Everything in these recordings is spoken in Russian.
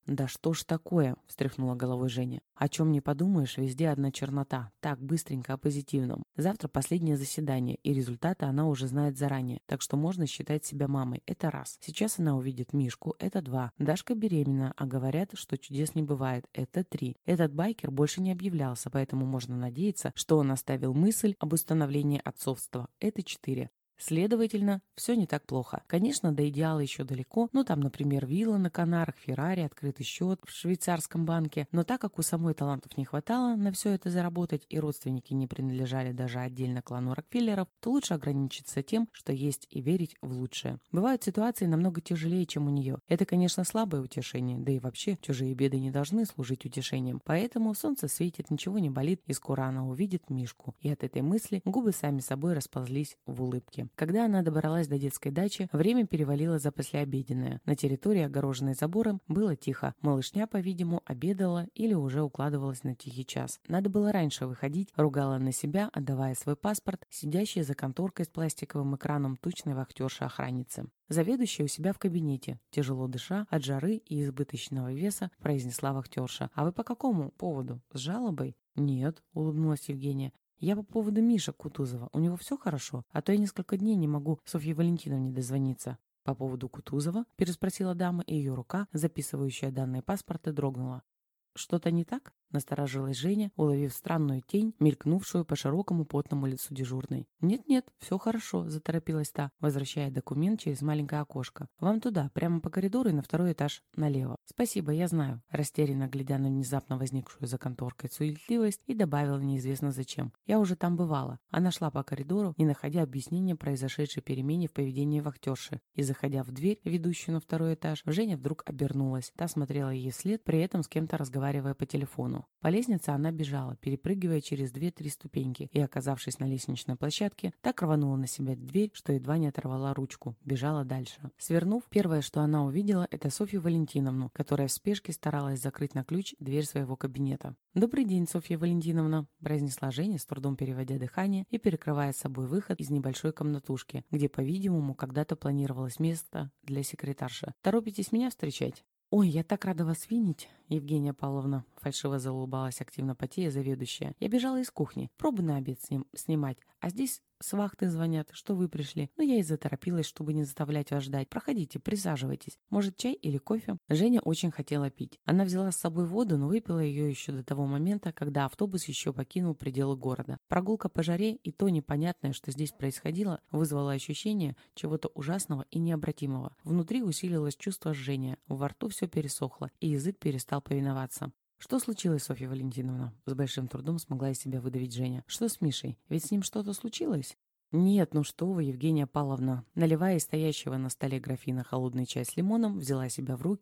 «Да что ж такое?» – встряхнула головой Женя. «О чем не подумаешь, везде одна чернота. Так, быстренько о позитивном. Завтра последнее заседание, и результаты она уже знает заранее, так что можно считать себя мамой. Это раз. Сейчас она увидит Мишку. Это два. Дашка беременна, а говорят, что чудес не бывает. Это три. Этот байкер больше не объявлялся, поэтому можно надеяться, что он оставил мысль об установлении отцовства. Это четыре. Следовательно, все не так плохо. Конечно, до идеала еще далеко, ну там, например, вилла на Канарах, Феррари, открытый счет в швейцарском банке, но так как у самой талантов не хватало на все это заработать и родственники не принадлежали даже отдельно клану Рокфеллеров, то лучше ограничиться тем, что есть, и верить в лучшее. Бывают ситуации намного тяжелее, чем у нее. Это, конечно, слабое утешение, да и вообще чужие беды не должны служить утешением, поэтому солнце светит, ничего не болит, и скоро она увидит Мишку. И от этой мысли губы сами собой расползлись в улыбке. Когда она добралась до детской дачи, время перевалило за послеобеденное. На территории, огороженной забором, было тихо. Малышня, по-видимому, обедала или уже укладывалась на тихий час. Надо было раньше выходить, ругала на себя, отдавая свой паспорт, сидящая за конторкой с пластиковым экраном тучной вахтерши-охранницы. Заведующая у себя в кабинете, тяжело дыша от жары и избыточного веса, произнесла вахтерша. «А вы по какому поводу? С жалобой?» «Нет», — улыбнулась Евгения. «Я по поводу Миши Кутузова. У него все хорошо? А то я несколько дней не могу Софье Валентиновне дозвониться». «По поводу Кутузова?» – переспросила дама, и ее рука, записывающая данные паспорта, дрогнула. «Что-то не так?» – насторожилась Женя, уловив странную тень, мелькнувшую по широкому потному лицу дежурной. «Нет-нет, все хорошо», – заторопилась та, возвращая документ через маленькое окошко. «Вам туда, прямо по коридору и на второй этаж, налево». «Спасибо, я знаю», – растерянно глядя на внезапно возникшую за конторкой суетливость, и добавила неизвестно зачем. «Я уже там бывала». Она шла по коридору, не находя объяснения произошедшей перемене в поведении вахтерши, и, заходя в дверь, ведущую на второй этаж, Женя вдруг обернулась. Та смотрела ей вслед, при этом с кем-то разговаривая по телефону. По лестнице она бежала, перепрыгивая через 2-3 ступеньки, и, оказавшись на лестничной площадке, так рванула на себя дверь, что едва не оторвала ручку. Бежала дальше. Свернув, первое, что она увидела, это Софью Валентиновну, которая в спешке старалась закрыть на ключ дверь своего кабинета. «Добрый день, Софья Валентиновна», – произнесла Женя, с трудом переводя дыхание и перекрывая собой выход из небольшой комнатушки, где, по-видимому, когда-то планировалось место для секретарши. «Торопитесь меня встречать?» «Ой, я так рада вас видеть, Евгения Павловна», — фальшиво заулыбалась активно потея заведующая. «Я бежала из кухни, пробы на обед снимать, а здесь с вахты звонят, что вы пришли. Но я и заторопилась, чтобы не заставлять вас ждать. Проходите, присаживайтесь. Может, чай или кофе?» Женя очень хотела пить. Она взяла с собой воду, но выпила ее еще до того момента, когда автобус еще покинул пределы города. Прогулка по жаре и то непонятное, что здесь происходило, вызвало ощущение чего-то ужасного и необратимого. Внутри усилилось чувство жжения, во рту все пересохло, и язык перестал повиноваться. «Что случилось, Софья Валентиновна?» С большим трудом смогла из себя выдавить Женя. «Что с Мишей? Ведь с ним что-то случилось?» «Нет, ну что вы, Евгения Павловна!» Наливая из стоящего на столе графина холодный чай с лимоном, взяв себя в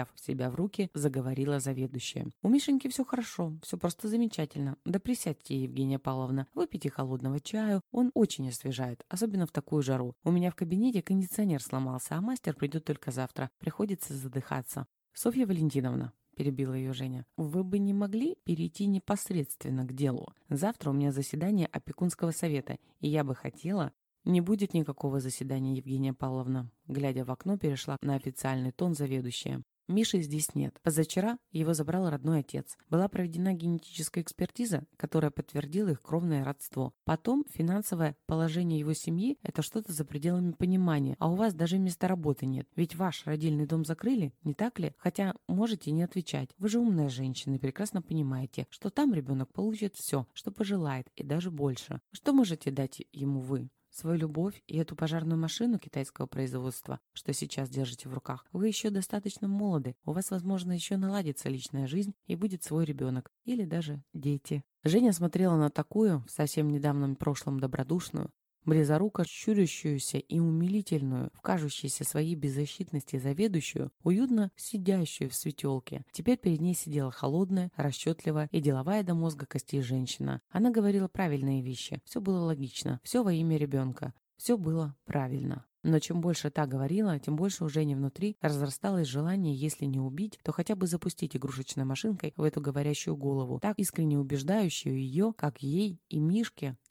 руки, заговорила заведующая. «У Мишеньки все хорошо, все просто замечательно. Да присядьте, Евгения Павловна, выпейте холодного чаю, он очень освежает, особенно в такую жару. У меня в кабинете кондиционер сломался, а мастер придет только завтра. Приходится задыхаться». «Софья Валентиновна», — перебила ее Женя, — «вы бы не могли перейти непосредственно к делу? Завтра у меня заседание опекунского совета, и я бы хотела...» «Не будет никакого заседания, Евгения Павловна», — глядя в окно, перешла на официальный тон заведующая. «Миши здесь нет. Позавчера его забрал родной отец. Была проведена генетическая экспертиза, которая подтвердила их кровное родство. Потом финансовое положение его семьи – это что-то за пределами понимания, а у вас даже места работы нет. Ведь ваш родильный дом закрыли, не так ли? Хотя можете не отвечать. Вы же умная женщина и прекрасно понимаете, что там ребенок получит все, что пожелает, и даже больше. Что можете дать ему вы? Свою любовь и эту пожарную машину китайского производства, что сейчас держите в руках. Вы еще достаточно молоды, у вас, возможно, еще наладится личная жизнь и будет свой ребенок, или даже дети». Женя смотрела на такую, в совсем недавнем прошлом добродушную, близоруко щурящуюся и умилительную, в кажущейся своей беззащитности заведующую, уютно сидящую в светелке. Теперь перед ней сидела холодная, расчетливая и деловая до мозга костей женщина. Она говорила правильные вещи, все было логично, все во имя ребенка, все было правильно. Но чем больше та говорила, тем больше у Жени внутри разрасталось желание, если не убить, то хотя бы запустить игрушечной машинкой в эту говорящую голову, так искренне убеждающую ее, как ей и Мишке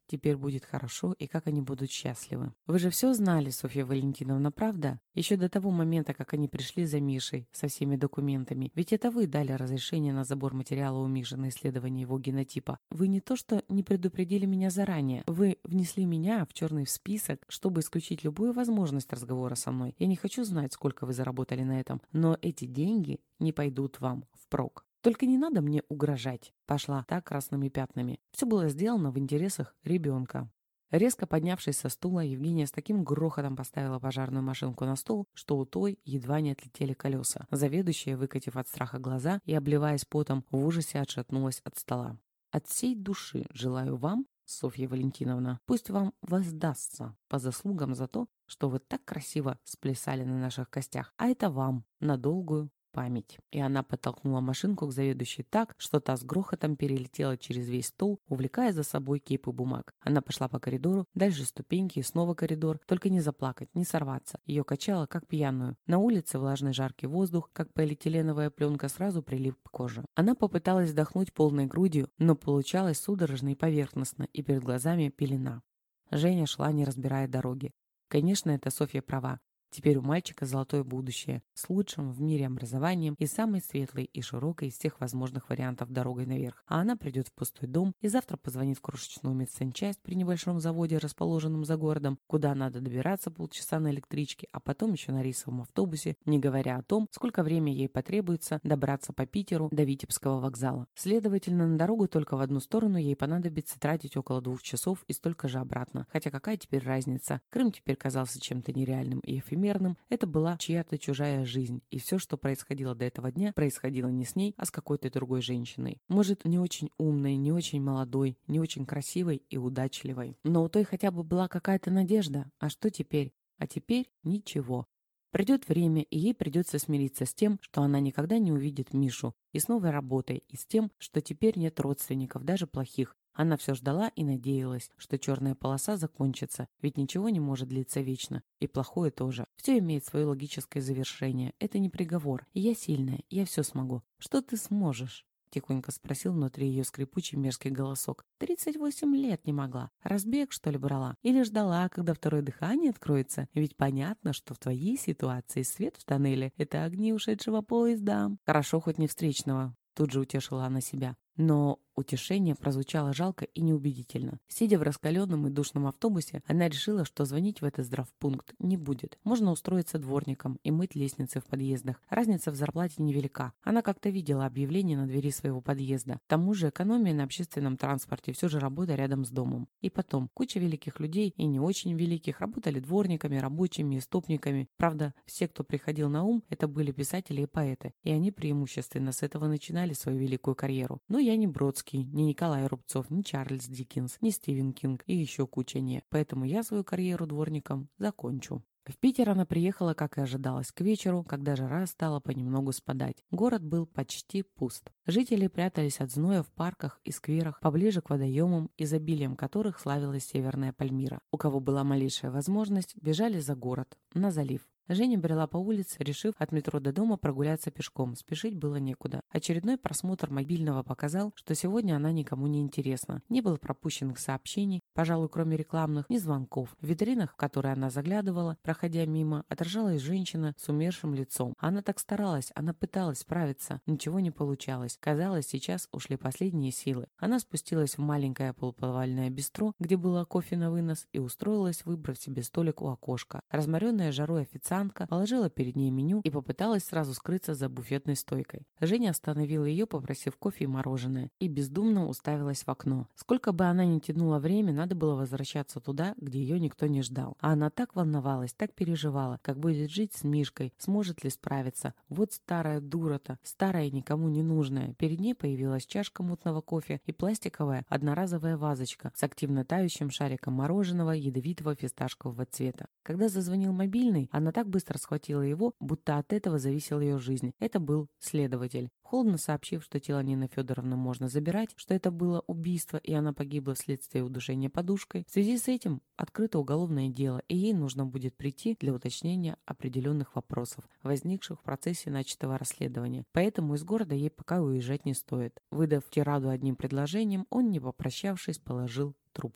теперь будет хорошо и как они будут счастливы. Вы же все знали, Софья Валентиновна, правда? Еще до того момента, как они пришли за Мишей со всеми документами. Ведь это вы дали разрешение на забор материала у Миши на исследование его генотипа. Вы не то что не предупредили меня заранее, вы внесли меня в черный список, чтобы исключить любую возможность разговора со мной. Я не хочу знать, сколько вы заработали на этом, но эти деньги не пойдут вам впрок. Только не надо мне угрожать. Пошла так красными пятнами. Все было сделано в интересах ребенка. Резко поднявшись со стула, Евгения с таким грохотом поставила пожарную машинку на стол, что у той едва не отлетели колеса. Заведующая, выкатив от страха глаза и обливаясь потом, в ужасе отшатнулась от стола. От всей души желаю вам, Софья Валентиновна, пусть вам воздастся по заслугам за то, что вы так красиво сплясали на наших костях, а это вам на долгую память. И она подтолкнула машинку к заведующей так, что та с грохотом перелетела через весь стол, увлекая за собой кипы бумаг. Она пошла по коридору, дальше ступеньки и снова коридор, только не заплакать, не сорваться. Ее качало, как пьяную. На улице влажный жаркий воздух, как полиэтиленовая пленка, сразу прилип к коже. Она попыталась вдохнуть полной грудью, но получалось судорожно и поверхностно, и перед глазами пелена. Женя шла, не разбирая дороги. Конечно, это Софья права. Теперь у мальчика золотое будущее, с лучшим в мире образованием и самой светлой и широкой из всех возможных вариантов дорогой наверх. А она придет в пустой дом и завтра позвонит в крошечную медсанчасть при небольшом заводе, расположенном за городом, куда надо добираться полчаса на электричке, а потом еще на рейсовом автобусе, не говоря о том, сколько времени ей потребуется добраться по Питеру до Витебского вокзала. Следовательно, на дорогу только в одну сторону ей понадобится тратить около 2 часов и столько же обратно. Хотя какая теперь разница? Крым теперь казался чем-то нереальным и эфемерным. Это была чья-то чужая жизнь, и все, что происходило до этого дня, происходило не с ней, а с какой-то другой женщиной. Может, не очень умной, не очень молодой, не очень красивой и удачливой. Но у той хотя бы была какая-то надежда. А что теперь? А теперь ничего. Придет время, и ей придется смириться с тем, что она никогда не увидит Мишу, и с новой работой, и с тем, что теперь нет родственников, даже плохих. Она все ждала и надеялась, что черная полоса закончится, ведь ничего не может длиться вечно, и плохое тоже. Все имеет свое логическое завершение, это не приговор, и я сильная, я все смогу. Что ты сможешь? Тихонько спросил внутри ее скрипучий мерзкий голосок. 38 лет не могла. Разбег, что ли, брала? Или ждала, когда второе дыхание откроется? Ведь понятно, что в твоей ситуации свет в тоннеле — это огни ушедшего поезда. Хорошо, хоть не встречного. Тут же утешила она себя. Но утешение прозвучало жалко и неубедительно. Сидя в раскаленном и душном автобусе, она решила, что звонить в этот здравпункт не будет. Можно устроиться дворником и мыть лестницы в подъездах. Разница в зарплате невелика. Она как-то видела объявление на двери своего подъезда. К тому же экономия на общественном транспорте, все же работа рядом с домом. И потом, куча великих людей и не очень великих работали дворниками, рабочими, истопниками. Правда, все, кто приходил на ум, это были писатели и поэты. И они преимущественно с этого начинали свою великую карьеру. Но я не Бродский, ни Николай Рубцов, ни Чарльз Диккенс, ни Стивен Кинг и еще куча не. Поэтому я свою карьеру дворником закончу. В Питер она приехала, как и ожидалось, к вечеру, когда жара стала понемногу спадать. Город был почти пуст. Жители прятались от зноя в парках и скверах, поближе к водоемам, изобилием которых славилась Северная Пальмира. У кого была малейшая возможность, бежали за город, на залив. Женя брела по улице, решив от метро до дома прогуляться пешком. Спешить было некуда. Очередной просмотр мобильного показал, что сегодня она никому не интересна. Не было пропущенных сообщений, пожалуй, кроме рекламных, ни звонков. В витринах, в которые она заглядывала, проходя мимо, отражалась женщина с умершим лицом. Она так старалась, она пыталась справиться. Ничего не получалось. Казалось, сейчас ушли последние силы. Она спустилась в маленькое полуповальное бистро, где было кофе на вынос, и устроилась, выбрав себе столик у окошка. Разморенная жарой официантка положила перед ней меню и попыталась сразу скрыться за буфетной стойкой. Женя остановила ее, попросив кофе и мороженое, и бездумно уставилась в окно. Сколько бы она ни тянула время, надо было возвращаться туда, где ее никто не ждал. А она так волновалась, так переживала, как будет жить с Мишкой, сможет ли справиться. Вот старая дура-то, старая и никому не нужная. Перед ней появилась чашка мутного кофе и пластиковая одноразовая вазочка с активно тающим шариком мороженого ядовитого фисташкового цвета. Когда зазвонил мобильный, она так быстро схватила его, будто от этого зависела ее жизнь. Это был следователь. Холодно сообщив, что тело Нины Федоровны можно забирать, что это было убийство, и она погибла вследствие удушения подушкой, в связи с этим открыто уголовное дело, и ей нужно будет прийти для уточнения определенных вопросов, возникших в процессе начатого расследования. Поэтому из города ей пока уезжать не стоит. Выдав тираду одним предложением, он, не попрощавшись, положил трубку.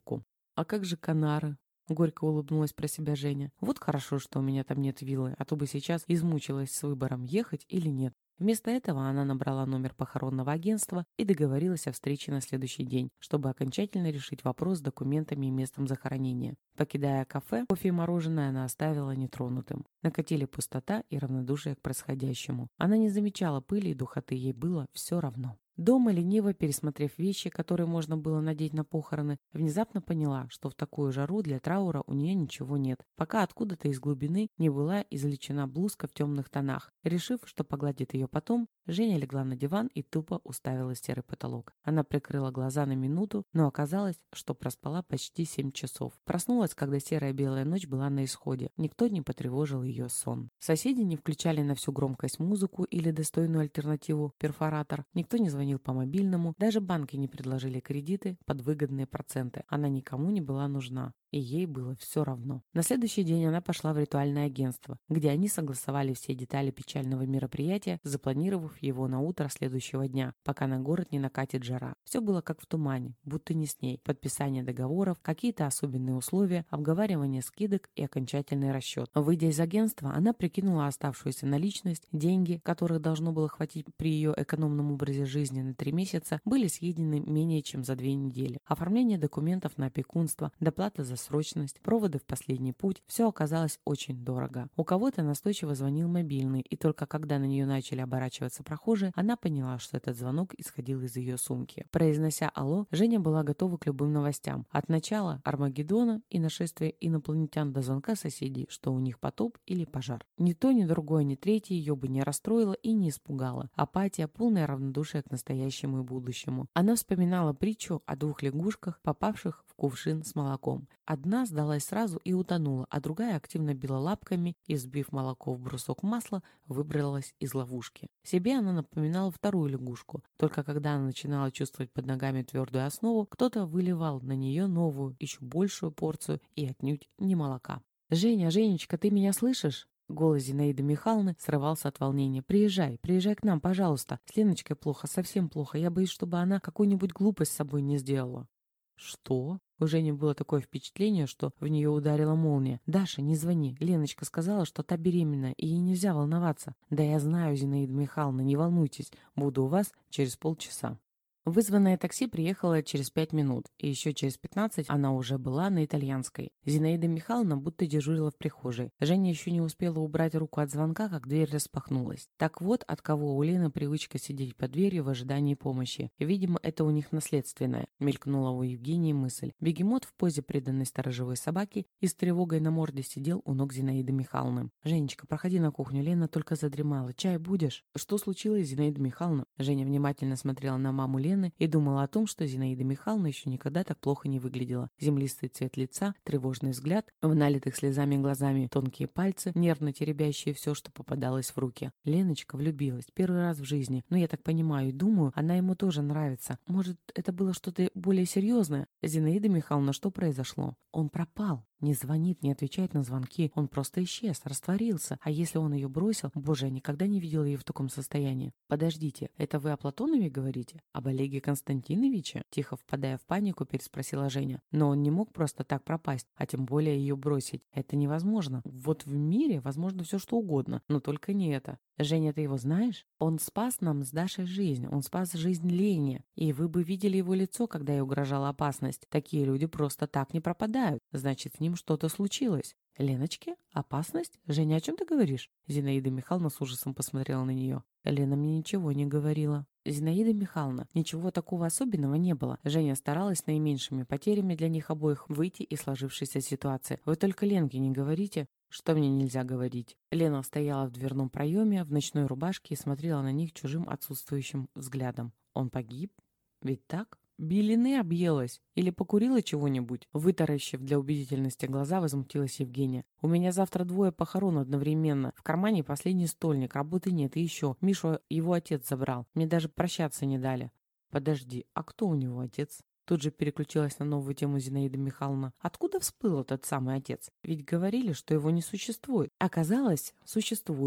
А как же Канары? Горько улыбнулась про себя Женя. Вот хорошо, что у меня там нет виллы, а то бы сейчас измучилась с выбором, ехать или нет. Вместо этого она набрала номер похоронного агентства и договорилась о встрече на следующий день, чтобы окончательно решить вопрос с документами и местом захоронения. Покидая кафе, кофе и мороженое она оставила нетронутым. Накатили пустота и равнодушие к происходящему. Она не замечала пыли и духоты, ей было все равно. Дома, лениво пересмотрев вещи, которые можно было надеть на похороны, внезапно поняла, что в такую жару для траура у нее ничего нет, пока откуда-то из глубины не была извлечена блузка в темных тонах. Решив, что погладит ее потом, Женя легла на диван и тупо уставилась в серый потолок. Она прикрыла глаза на минуту, но оказалось, что проспала почти 7 часов. Проснулась, когда серая белая ночь была на исходе. Никто не потревожил ее сон. Соседи не включали на всю громкость музыку или достойную альтернативу перфоратор. Никто не звонил по мобильному. Даже банки не предложили кредиты под выгодные проценты. Она никому не была нужна. И ей было все равно. На следующий день она пошла в ритуальное агентство, где они согласовали все детали печального мероприятия, запланировав его на утро следующего дня, пока на город не накатит жара. Все было как в тумане, будто не с ней. Подписание договоров, какие-то особенные условия, обговаривание скидок и окончательный расчет. Выйдя из агентства, она прикинула оставшуюся наличность, деньги, которых должно было хватить при ее экономном образе жизни на 3 месяца, были съедены менее чем за 2 недели. Оформление документов на опекунство, доплата за срочность, проводы в последний путь – все оказалось очень дорого. У кого-то настойчиво звонил мобильный, и только когда на нее начали оборачиваться прохожие, она поняла, что этот звонок исходил из ее сумки. Произнося «Алло», Женя была готова к любым новостям. От начала Армагеддона и нашествия инопланетян до звонка соседей, что у них потоп или пожар. Ни то, ни другое, ни третье ее бы не расстроило и не испугало. Апатия, полное равнодушие к настоящему и будущему. Она вспоминала притчу о 2 лягушках, попавших в кувшин с молоком. Одна сдалась сразу и утонула, а другая активно била лапками и, взбив молоко в брусок масла, выбралась из ловушки. Себе она напоминала вторую лягушку, только когда она начинала чувствовать под ногами твердую основу, кто-то выливал на нее новую, еще большую порцию и отнюдь не молока. «Женя, Женечка, ты меня слышишь?» Голос Зинаиды Михайловны срывался от волнения. Приезжай к нам, пожалуйста. С Леночкой плохо, совсем плохо. Я боюсь, чтобы она какую-нибудь глупость с собой не сделала». «Что?» У Жени было такое впечатление, что в нее ударила молния. «Даша, не звони. Леночка сказала, что та беременна, и ей нельзя волноваться». «Да я знаю, Зинаида Михайловна, не волнуйтесь. Буду у вас через полчаса». Вызванное такси приехало через 5 минут, и еще через 15 она уже была на Итальянской. Зинаида Михайловна будто дежурила в прихожей. Женя еще не успела убрать руку от звонка, как дверь распахнулась. Так вот, от кого у Лены привычка сидеть под дверью в ожидании помощи. Видимо, это у них наследственное, мелькнула у Евгении мысль. Бегемот в позе преданной сторожевой собаки и с тревогой на морде сидел у ног Зинаиды Михайловны. «Женечка, проходи на кухню, Лена только задремала. Чай будешь?» «Что случилось, Зинаида Михайловна?» Женя внимательно смотрела на маму Лены и думала о том, что Зинаида Михайловна еще никогда так плохо не выглядела. Землистый цвет лица, тревожный взгляд, в налитых слезами глазами тонкие пальцы, нервно теребящие все, что попадалось в руки. Леночка влюбилась первый раз в жизни, но я так понимаю и думаю, она ему тоже нравится. Может, это было что-то более серьезное? Зинаида Михайловна, что произошло? Он пропал. Не звонит, не отвечает на звонки. Он просто исчез, растворился. А если он ее бросил? Боже, я никогда не видела ее в таком состоянии. Подождите, это вы о Платонове говорите? Об Олеге Константиновиче? Тихо впадая в панику, переспросила Женя. Но он не мог просто так пропасть, а тем более ее бросить. Это невозможно. Вот в мире возможно все что угодно, но только не это. Женя, ты его знаешь? Он спас нам с Дашей жизнь. Он спас жизнь Лене. И вы бы видели его лицо, когда ей угрожала опасность. Такие люди просто так не пропадают. Значит, с ним что-то случилось. Леночке? Опасность? Женя, о чем ты говоришь? Зинаида Михайловна с ужасом посмотрела на нее. Лена мне ничего не говорила. Зинаида Михайловна, ничего такого особенного не было. Женя старалась наименьшими потерями для них обоих выйти из сложившейся ситуации. Вы только Ленке не говорите. Что мне нельзя говорить? Лена стояла в дверном проеме в ночной рубашке и смотрела на них чужим отсутствующим взглядом. Он погиб? Ведь так? Белины объелась? Или покурила чего-нибудь? Вытаращив для убедительности глаза, возмутилась Евгения. У меня завтра 2 похорон одновременно. В кармане последний стольник, работы нет. И еще, Мишу его отец забрал. Мне даже прощаться не дали. Подожди, а кто у него отец? Тут же переключилась на новую тему Зинаида Михайловна. Откуда всплыл этот самый отец? Ведь говорили, что его не существует. Оказалось, существует.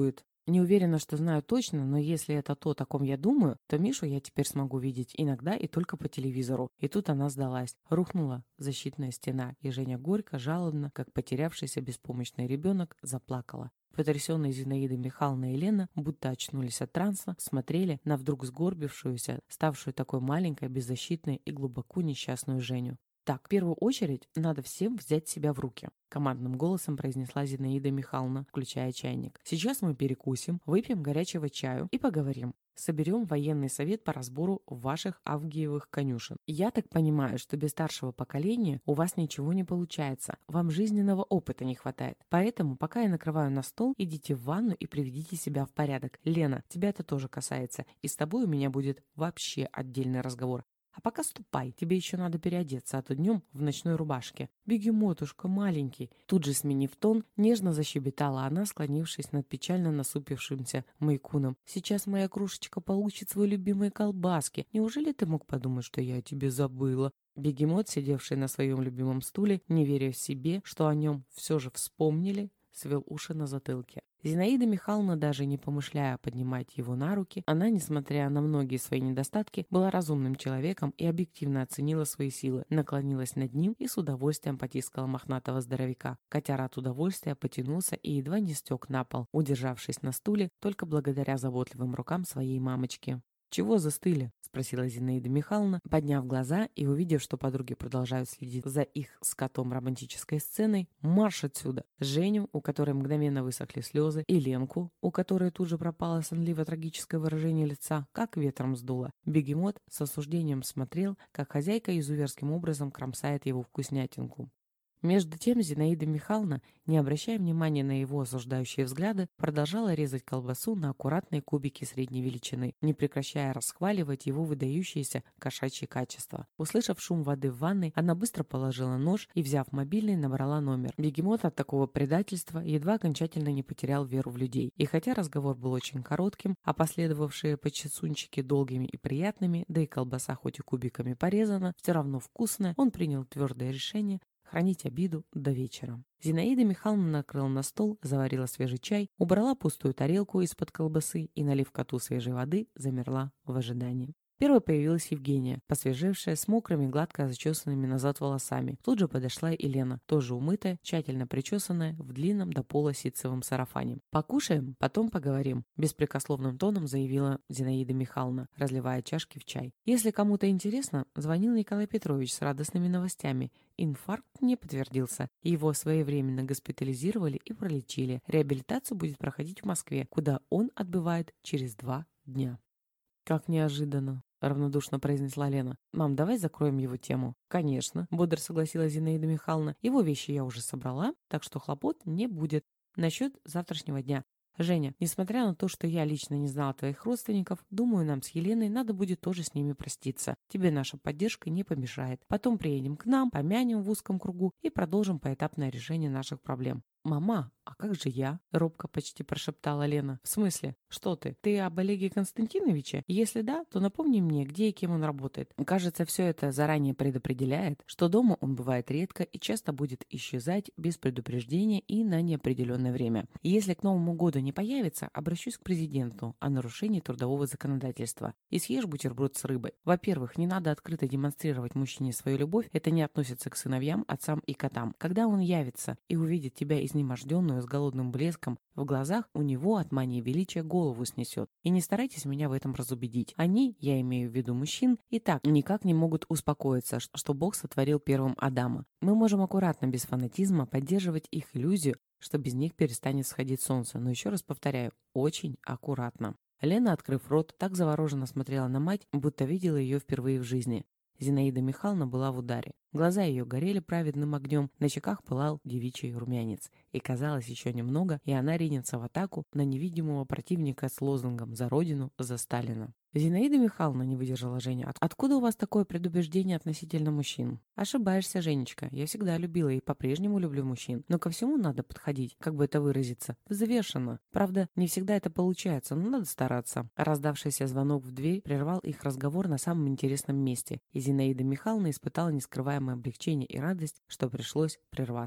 Не уверена, что знаю точно, но если это то, о ком я думаю, то Мишу я теперь смогу видеть иногда и только по телевизору. И тут она сдалась. Рухнула защитная стена, и Женя горько, жалобно, как потерявшийся беспомощный ребенок, заплакала. Потрясенные Зинаида Михайловна и Лена будто очнулись от транса, смотрели на вдруг сгорбившуюся, ставшую такой маленькой, беззащитной и глубоко несчастную Женю. «Так, в первую очередь надо всем взять себя в руки», — командным голосом произнесла Зинаида Михайловна, включая чайник. «Сейчас мы перекусим, выпьем горячего чаю и поговорим. Соберем военный совет по разбору ваших авгиевых конюшен. Я так понимаю, что без старшего поколения у вас ничего не получается, вам жизненного опыта не хватает. Поэтому, пока я накрываю на стол, идите в ванну и приведите себя в порядок. Лена, тебя это тоже касается, и с тобой у меня будет вообще отдельный разговор. А пока ступай, тебе еще надо переодеться, а то днем в ночной рубашке. Бегемотушка, маленький». Тут же, сменив тон, нежно защебетала она, склонившись над печально насупившимся Майкуном. «Сейчас моя кружечка получит свои любимые колбаски. Неужели ты мог подумать, что я о тебе забыла?» Бегемот, сидевший на своем любимом стуле, не веря в себе, что о нем все же вспомнили, свел уши на затылке. Зинаида Михайловна, даже не помышляя поднимать его на руки, она, несмотря на многие свои недостатки, была разумным человеком и объективно оценила свои силы, наклонилась над ним и с удовольствием потискала мохнатого здоровяка. Котяра от удовольствия потянулся и едва не стек на пол, удержавшись на стуле только благодаря заботливым рукам своей мамочки. «Чего застыли?» — спросила Зинаида Михайловна, подняв глаза и увидев, что подруги продолжают следить за их с котом романтической сценой. «Марш отсюда!» Женю, у которой мгновенно высохли слезы, и Ленку, у которой тут же пропало сонливо-трагическое выражение лица, как ветром сдуло. Бегемот с осуждением смотрел, как хозяйка изуверским образом кромсает его вкуснятинку. Между тем Зинаида Михайловна, не обращая внимания на его осуждающие взгляды, продолжала резать колбасу на аккуратные кубики средней величины, не прекращая расхваливать его выдающиеся кошачьи качества. Услышав шум воды в ванной, она быстро положила нож и, взяв мобильный, набрала номер. Бегемот от такого предательства едва окончательно не потерял веру в людей. И хотя разговор был очень коротким, а последовавшие почесунчики долгими и приятными, да и колбаса хоть и кубиками порезана, все равно вкусная, он принял твердое решение хранить обиду до вечера. Зинаида Михайловна накрыла на стол, заварила свежий чай, убрала пустую тарелку из-под колбасы и, налив коту свежей воды, замерла в ожидании. Первой появилась Евгения, посвежевшая, с мокрыми, гладко зачесанными назад волосами. Тут же подошла и Лена, тоже умытая, тщательно причесанная, в длинном до пола ситцевом сарафане. «Покушаем, потом поговорим», – беспрекословным тоном заявила Зинаида Михайловна, разливая чашки в чай. «Если кому-то интересно, звонил Николай Петрович с радостными новостями. Инфаркт не подтвердился. Его своевременно госпитализировали и пролечили. Реабилитация будет проходить в Москве, куда он отбывает через 2 дня». «Как неожиданно», — равнодушно произнесла Лена. «Мам, давай закроем его тему». «Конечно», — бодро согласилась Зинаида Михайловна. «Его вещи я уже собрала, так что хлопот не будет. Насчет завтрашнего дня. Женя, несмотря на то, что я лично не знала твоих родственников, думаю, нам с Еленой надо будет тоже с ними проститься. Тебе наша поддержка не помешает. Потом приедем к нам, помянем в узком кругу и продолжим поэтапное решение наших проблем». «Мама, а как же я?» — робко почти прошептала Лена. «В смысле? Что ты? Ты об Олеге Константиновиче? Если да, то напомни мне, где и кем он работает. Кажется, все это заранее предопределяет, что дома он бывает редко и часто будет исчезать без предупреждения и на неопределенное время. И если к Новому году не появится, обращусь к президенту о нарушении трудового законодательства и съешь бутерброд с рыбой. Во-первых, не надо открыто демонстрировать мужчине свою любовь, это не относится к сыновьям, отцам и котам. Когда он явится и увидит тебя изнеможденную с голодным блеском в глазах, у него от мании величия голову снесет. И не старайтесь меня в этом разубедить. Они, я имею в виду мужчин, и так никак не могут успокоиться, что Бог сотворил первым Адама. Мы можем аккуратно, без фанатизма, поддерживать их иллюзию, что без них перестанет сходить солнце. Но еще раз повторяю, очень аккуратно». Лена, открыв рот, так завороженно смотрела на мать, будто видела ее впервые в жизни. Зинаида Михайловна была в ударе. Глаза ее горели праведным огнем, на щеках пылал девичий румянец. И казалось, еще немного, и она ринется в атаку на невидимого противника с лозунгом «За Родину, за Сталина». «Зинаида Михайловна», — не выдержала Женя, — «откуда у вас такое предубеждение относительно мужчин?» «Ошибаешься, Женечка. Я всегда любила и по-прежнему люблю мужчин. Но ко всему надо подходить, как бы это выразиться, взвешенно. Правда, не всегда это получается, но надо стараться». Раздавшийся звонок в дверь прервал их разговор на самом интересном месте, и Зинаида Михайловна испытала нескрываемое облегчение и радость, что пришлось прерваться.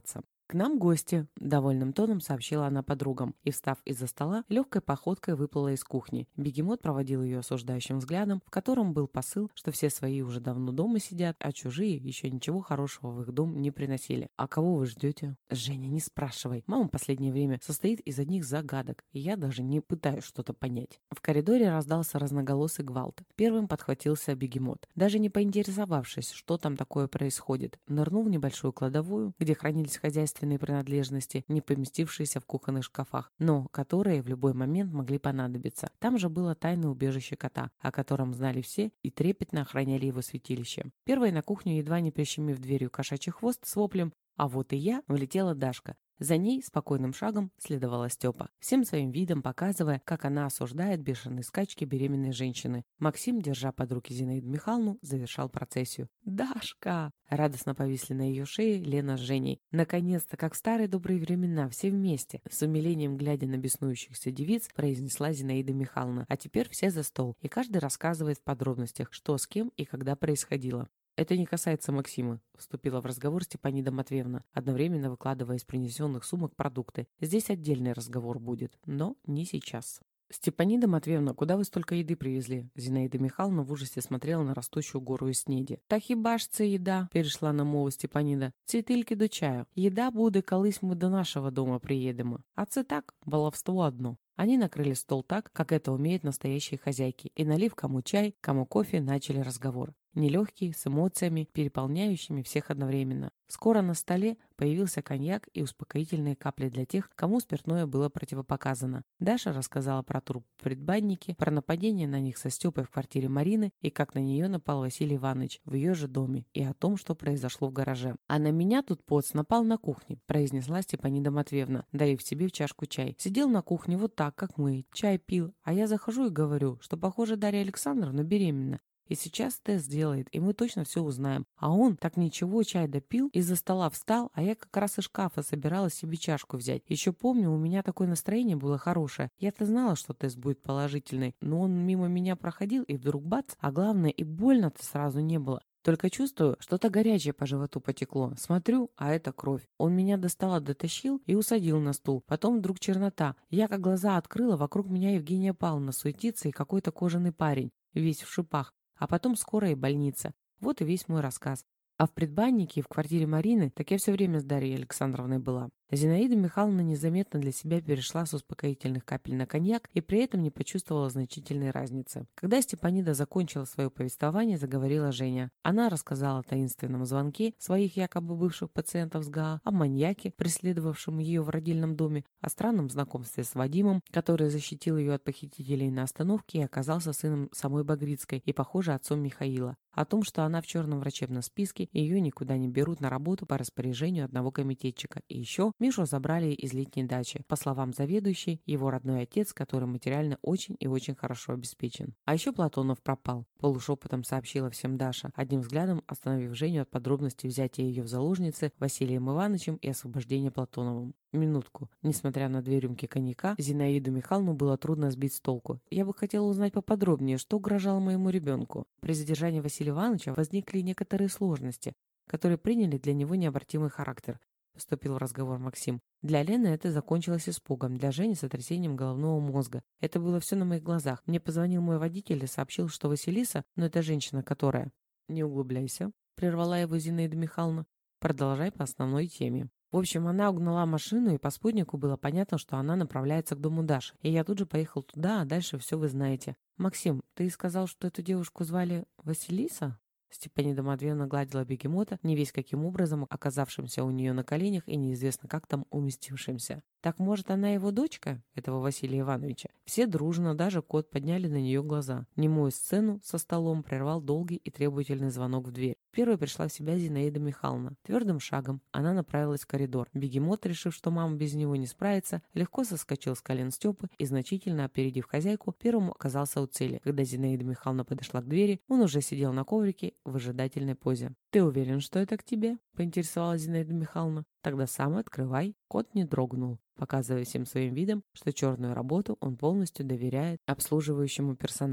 «К нам гости», — довольным тоном сообщила она подругам, и, встав из-за стола, легкой походкой выплыла из кухни. Бегемот проводил ее осуждающим взглядом, в котором был посыл, что все свои уже давно дома сидят, а чужие еще ничего хорошего в их дом не приносили. «А кого вы ждете?» «Женя, не спрашивай. Мама в последнее время состоит из одних загадок, и я даже не пытаюсь что-то понять». В коридоре раздался разноголосый гвалт. Первым подхватился бегемот. Даже не поинтересовавшись, что там такое происходит, нырнул в небольшую кладовую, где хранились хозяйственные принадлежности, не поместившиеся в кухонных шкафах, но которые в любой момент могли понадобиться. Там же было тайное убежище кота, о котором знали все и трепетно охраняли его святилище. Первой на кухню, едва не прищемив дверью кошачий хвост с воплем «А вот и я!», влетела Дашка. За ней спокойным шагом следовала Степа, всем своим видом показывая, как она осуждает бешеные скачки беременной женщины. Максим, держа под руки Зинаиду Михайловну, завершал процессию. «Дашка!» Радостно повисли на ее шее Лена с Женей. Наконец-то, как в старые добрые времена, все вместе. С умилением глядя на беснующихся девиц, произнесла Зинаида Михайловна. А теперь все за стол, и каждый рассказывает в подробностях, что с кем и когда происходило. «Это не касается Максима», — вступила в разговор Степанида Матвеевна, одновременно выкладывая из принесенных сумок продукты. «Здесь отдельный разговор будет, но не сейчас». «Степанида Матвеевна, куда вы столько еды привезли?» Зинаида Михайловна в ужасе смотрела на растущую гору из снеди. «Та хіба ж це їда?» — перешла на мову Степанида. «Ці тільки до чаю. Їда буде, колись ми до нашего дома приедем. А це так, баловство одно». Они накрыли стол так, как это умеют настоящие хозяйки, и, налив кому чай, кому кофе, начали разговор. Нелегкий, с эмоциями, переполняющими всех одновременно. Скоро на столе появился коньяк и успокоительные капли для тех, кому спиртное было противопоказано. Даша рассказала про труп в предбаннике, про нападение на них со Степой в квартире Марины и как на нее напал Василий Иванович в ее же доме, и о том, что произошло в гараже. «А на меня тут поц напал на кухне», — произнесла Степанида Матвеевна, долив себе в чашку чай. «Сидел на кухне вот так, как мы, чай пил, а я захожу и говорю, что, похоже, Дарья Александровна беременна. И сейчас тест сделает, и мы точно все узнаем. А он так ничего, чай допил, из-за стола встал, а я как раз из шкафа собиралась себе чашку взять. Еще помню, у меня такое настроение было хорошее. Я-то знала, что тест будет положительный, но он мимо меня проходил, и вдруг бац, а главное, и больно-то сразу не было. Только чувствую, что-то горячее по животу потекло. Смотрю, а это кровь. Он меня достал, дотащил и усадил на стул. Потом вдруг чернота. Я как глаза открыла, вокруг меня Евгения Павловна суетится и какой-то кожаный парень, весь в шипах. А потом скорая и больница. Вот и весь мой рассказ. А в предбаннике и в квартире Марины так я все время с Дарьей Александровной была. Зинаида Михайловна незаметно для себя перешла с успокоительных капель на коньяк и при этом не почувствовала значительной разницы. Когда Степанида закончила свое повествование, заговорила Женя. Она рассказала о таинственном звонке своих якобы бывших пациентов с ГАА, о маньяке, преследовавшем ее в родильном доме, о странном знакомстве с Вадимом, который защитил ее от похитителей на остановке и оказался сыном самой Багрицкой и, похоже, отцом Михаила. О том, что она в черном врачебном списке, и ее никуда не берут на работу по распоряжению одного комитетчика. И еще Мишу забрали из летней дачи. По словам заведующей, его родной отец, который материально очень и очень хорошо обеспечен. А еще Платонов пропал. Полушепотом сообщила всем Даша, одним взглядом остановив Женю от подробностей взятия ее в заложницы Василием Ивановичем и освобождения Платоновым. Минутку. Несмотря на 2 рюмки коньяка, Зинаиду Михайловну было трудно сбить с толку. Я бы хотела узнать поподробнее, что угрожало моему ребенку. При задержании Василия Ивановича возникли некоторые сложности, которые приняли для него необратимый характер. Вступил в разговор Максим. Для Лены это закончилось испугом, для Жени сотрясением головного мозга. Это было все на моих глазах. Мне позвонил мой водитель и сообщил, что Василиса, но это женщина, которая... Не углубляйся, прервала его Зинаида Михайловна. Продолжай по основной теме. В общем, она угнала машину, и по спутнику было понятно, что она направляется к дому Даши. И я тут же поехал туда, а дальше все вы знаете. Максим, ты сказал, что эту девушку звали Василиса? Степанида Матвеевна гладила бегемота, не весь каким образом оказавшимся у нее на коленях и неизвестно как там уместившимся. Так может, она его дочка, этого Василия Ивановича? Все дружно, даже кот, подняли на нее глаза. Немую сцену со столом прервал долгий и требовательный звонок в дверь. Первой пришла в себя Зинаида Михайловна. Твердым шагом она направилась в коридор. Бегемот, решив, что мама без него не справится, легко соскочил с колен Степы и, значительно опередив хозяйку, первым оказался у цели. Когда Зинаида Михайловна подошла к двери, он уже сидел на коврике в ожидательной позе. «Ты уверен, что это к тебе?» — поинтересовалась Зинаида Михайловна. «Тогда сам открывай». Кот не дрогнул, показывая всем своим видом, что черную работу он полностью доверяет обслуживающему персоналу.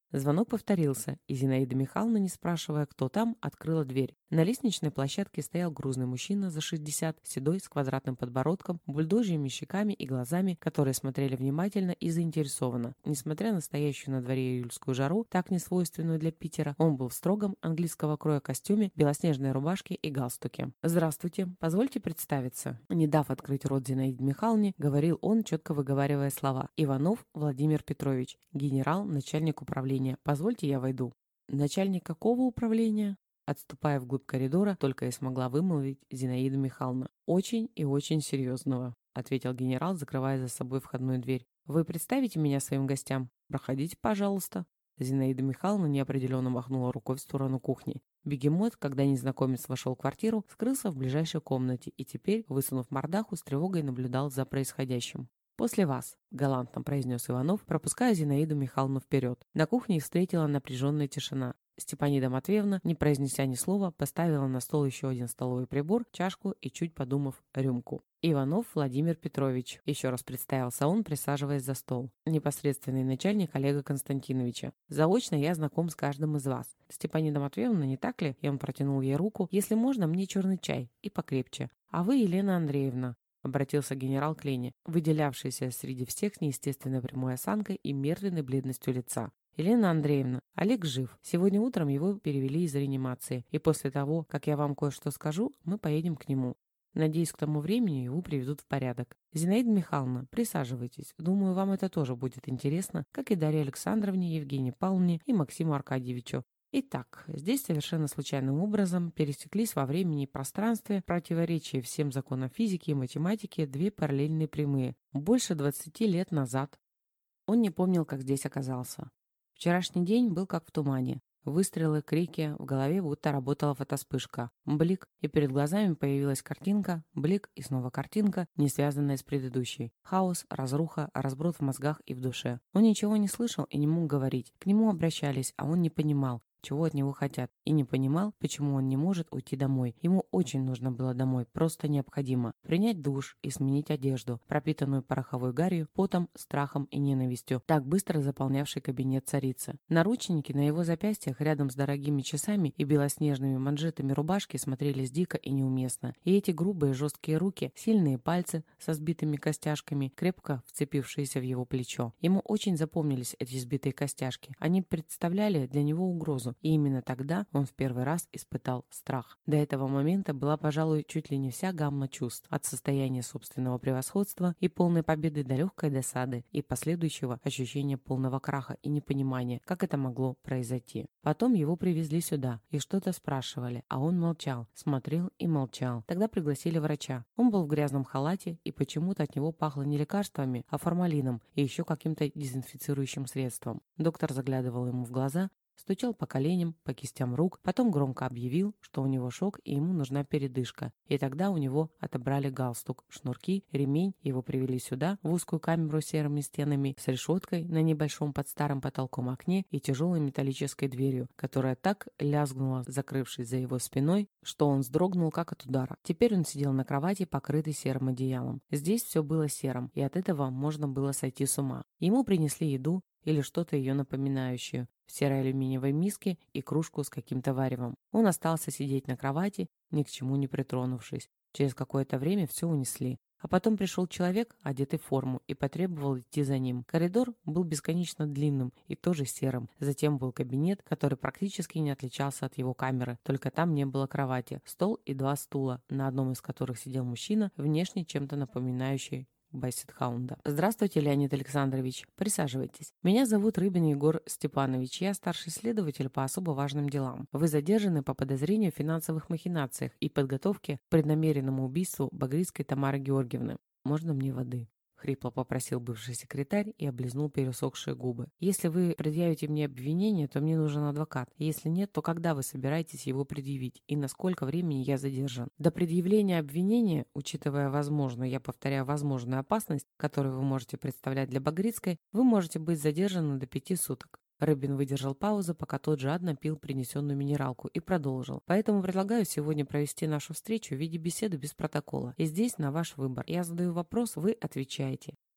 Звонок повторился, и Зинаида Михайловна, не спрашивая, кто там, открыла дверь. На лестничной площадке стоял грузный мужчина за 60, седой, с квадратным подбородком, бульдожьими щеками и глазами, которые смотрели внимательно и заинтересованно. Несмотря на стоящую на дворе июльскую жару, так несвойственную для Питера, он был в строгом английского кроя костюме, белоснежной рубашке и галстуке. «Здравствуйте, позвольте представиться». Не дав открыть рот Зинаиде Михайловне, говорил он, четко выговаривая слова. «Иванов Владимир Петрович, генерал, начальник управления. Позвольте, я войду». «Начальник какого управления?» Отступая вглубь коридора, только и смогла вымолвить Зинаида Михайловна. «Очень и очень серьезного», — ответил генерал, закрывая за собой входную дверь. «Вы представите меня своим гостям? Проходите, пожалуйста». Зинаида Михайловна неопределенно махнула рукой в сторону кухни. Бегемот, когда незнакомец вошел в квартиру, скрылся в ближайшей комнате и теперь, высунув мордаху, с тревогой наблюдал за происходящим. «После вас», — галантно произнес Иванов, пропуская Зинаиду Михайловну вперед. На кухне их встретила напряженная тишина. Степанида Матвеевна, не произнеся ни слова, поставила на стол еще один столовый прибор, чашку и, чуть подумав, рюмку. «Иванов Владимир Петрович», — еще раз представился он, присаживаясь за стол. «Непосредственный начальник Олега Константиновича. Заочно я знаком с каждым из вас. Степанида Матвеевна, не так ли?» И он протянул ей руку. «Если можно, мне черный чай. И покрепче. А вы, Елена Андреевна», — обратился генерал к Лене, выделявшийся среди всех с неестественной прямой осанкой и мертвенной бледностью лица. «Елена Андреевна, Олег жив. Сегодня утром его перевели из реанимации, и после того, как я вам кое-что скажу, мы поедем к нему. Надеюсь, к тому времени его приведут в порядок. Зинаида Михайловна, присаживайтесь. Думаю, вам это тоже будет интересно, как и Дарье Александровне, Евгении Павловне и Максиму Аркадьевичу. Итак, здесь совершенно случайным образом пересеклись во времени и пространстве, противоречия всем законам физики и математики, две параллельные прямые. Больше 20 лет назад. Он не помнил, как здесь оказался. Вчерашний день был как в тумане. Выстрелы, крики, в голове будто работала фотоспышка. Блик, и перед глазами появилась картинка, блик и снова картинка, не связанная с предыдущей. Хаос, разруха, разброд в мозгах и в душе. Он ничего не слышал и не мог говорить. К нему обращались, а он не понимал, чего от него хотят, и не понимал, почему он не может уйти домой. Ему очень нужно было домой, просто необходимо принять душ и сменить одежду, пропитанную пороховой гарью, потом, страхом и ненавистью, так быстро заполнявший кабинет царицы. Наручники на его запястьях рядом с дорогими часами и белоснежными манжетами рубашки смотрелись дико и неуместно. И эти грубые жесткие руки, сильные пальцы со сбитыми костяшками, крепко вцепившиеся в его плечо. Ему очень запомнились эти сбитые костяшки. Они представляли для него угрозу. И именно тогда он в первый раз испытал страх. До этого момента была, пожалуй, чуть ли не вся гамма чувств. От состояния собственного превосходства и полной победы до легкой досады и последующего ощущения полного краха и непонимания, как это могло произойти. Потом его привезли сюда и что-то спрашивали, а он молчал, смотрел и молчал. Тогда пригласили врача. Он был в грязном халате, и почему-то от него пахло не лекарствами, а формалином и еще каким-то дезинфицирующим средством. Доктор заглядывал ему в глаза, стучал по коленям, по кистям рук, потом громко объявил, что у него шок и ему нужна передышка. И тогда у него отобрали галстук, шнурки, ремень, его привели сюда, в узкую камеру с серыми стенами, с решеткой на небольшом под старым потолком окне и тяжелой металлической дверью, которая так лязгнула, закрывшись за его спиной, что он вздрогнул как от удара. Теперь он сидел на кровати, покрытый серым одеялом. Здесь все было серым, и от этого можно было сойти с ума. Ему принесли еду или что-то ее напоминающее, в серой алюминиевой миске и кружку с каким-то варевом. Он остался сидеть на кровати, ни к чему не притронувшись. Через какое-то время все унесли. А потом пришел человек, одетый в форму, и потребовал идти за ним. Коридор был бесконечно длинным и тоже серым. Затем был кабинет, который практически не отличался от его камеры, только там не было кровати, стол и два стула, на одном из которых сидел мужчина, внешне чем-то напоминающий Бассет-хаунда. «Здравствуйте, Леонид Александрович. Присаживайтесь. Меня зовут Рыбин Егор Степанович. Я старший следователь по особо важным делам. Вы задержаны по подозрению в финансовых махинациях и подготовке к преднамеренному убийству Багрицкой Тамары Георгиевны. Можно мне воды?» — хрипло попросил бывший секретарь и облизнул пересохшие губы. «Если вы предъявите мне обвинение, то мне нужен адвокат. Если нет, то когда вы собираетесь его предъявить и на сколько времени я задержан? До предъявления обвинения, учитывая возможную, я повторяю, возможную опасность, которую вы можете представлять для Багрицкой, вы можете быть задержаны до 5 суток». Рыбин выдержал паузу, пока тот жадно пил принесенную минералку, и продолжил. «Поэтому предлагаю сегодня провести нашу встречу в виде беседы без протокола. И здесь на ваш выбор. Я задаю вопрос, вы отвечаете.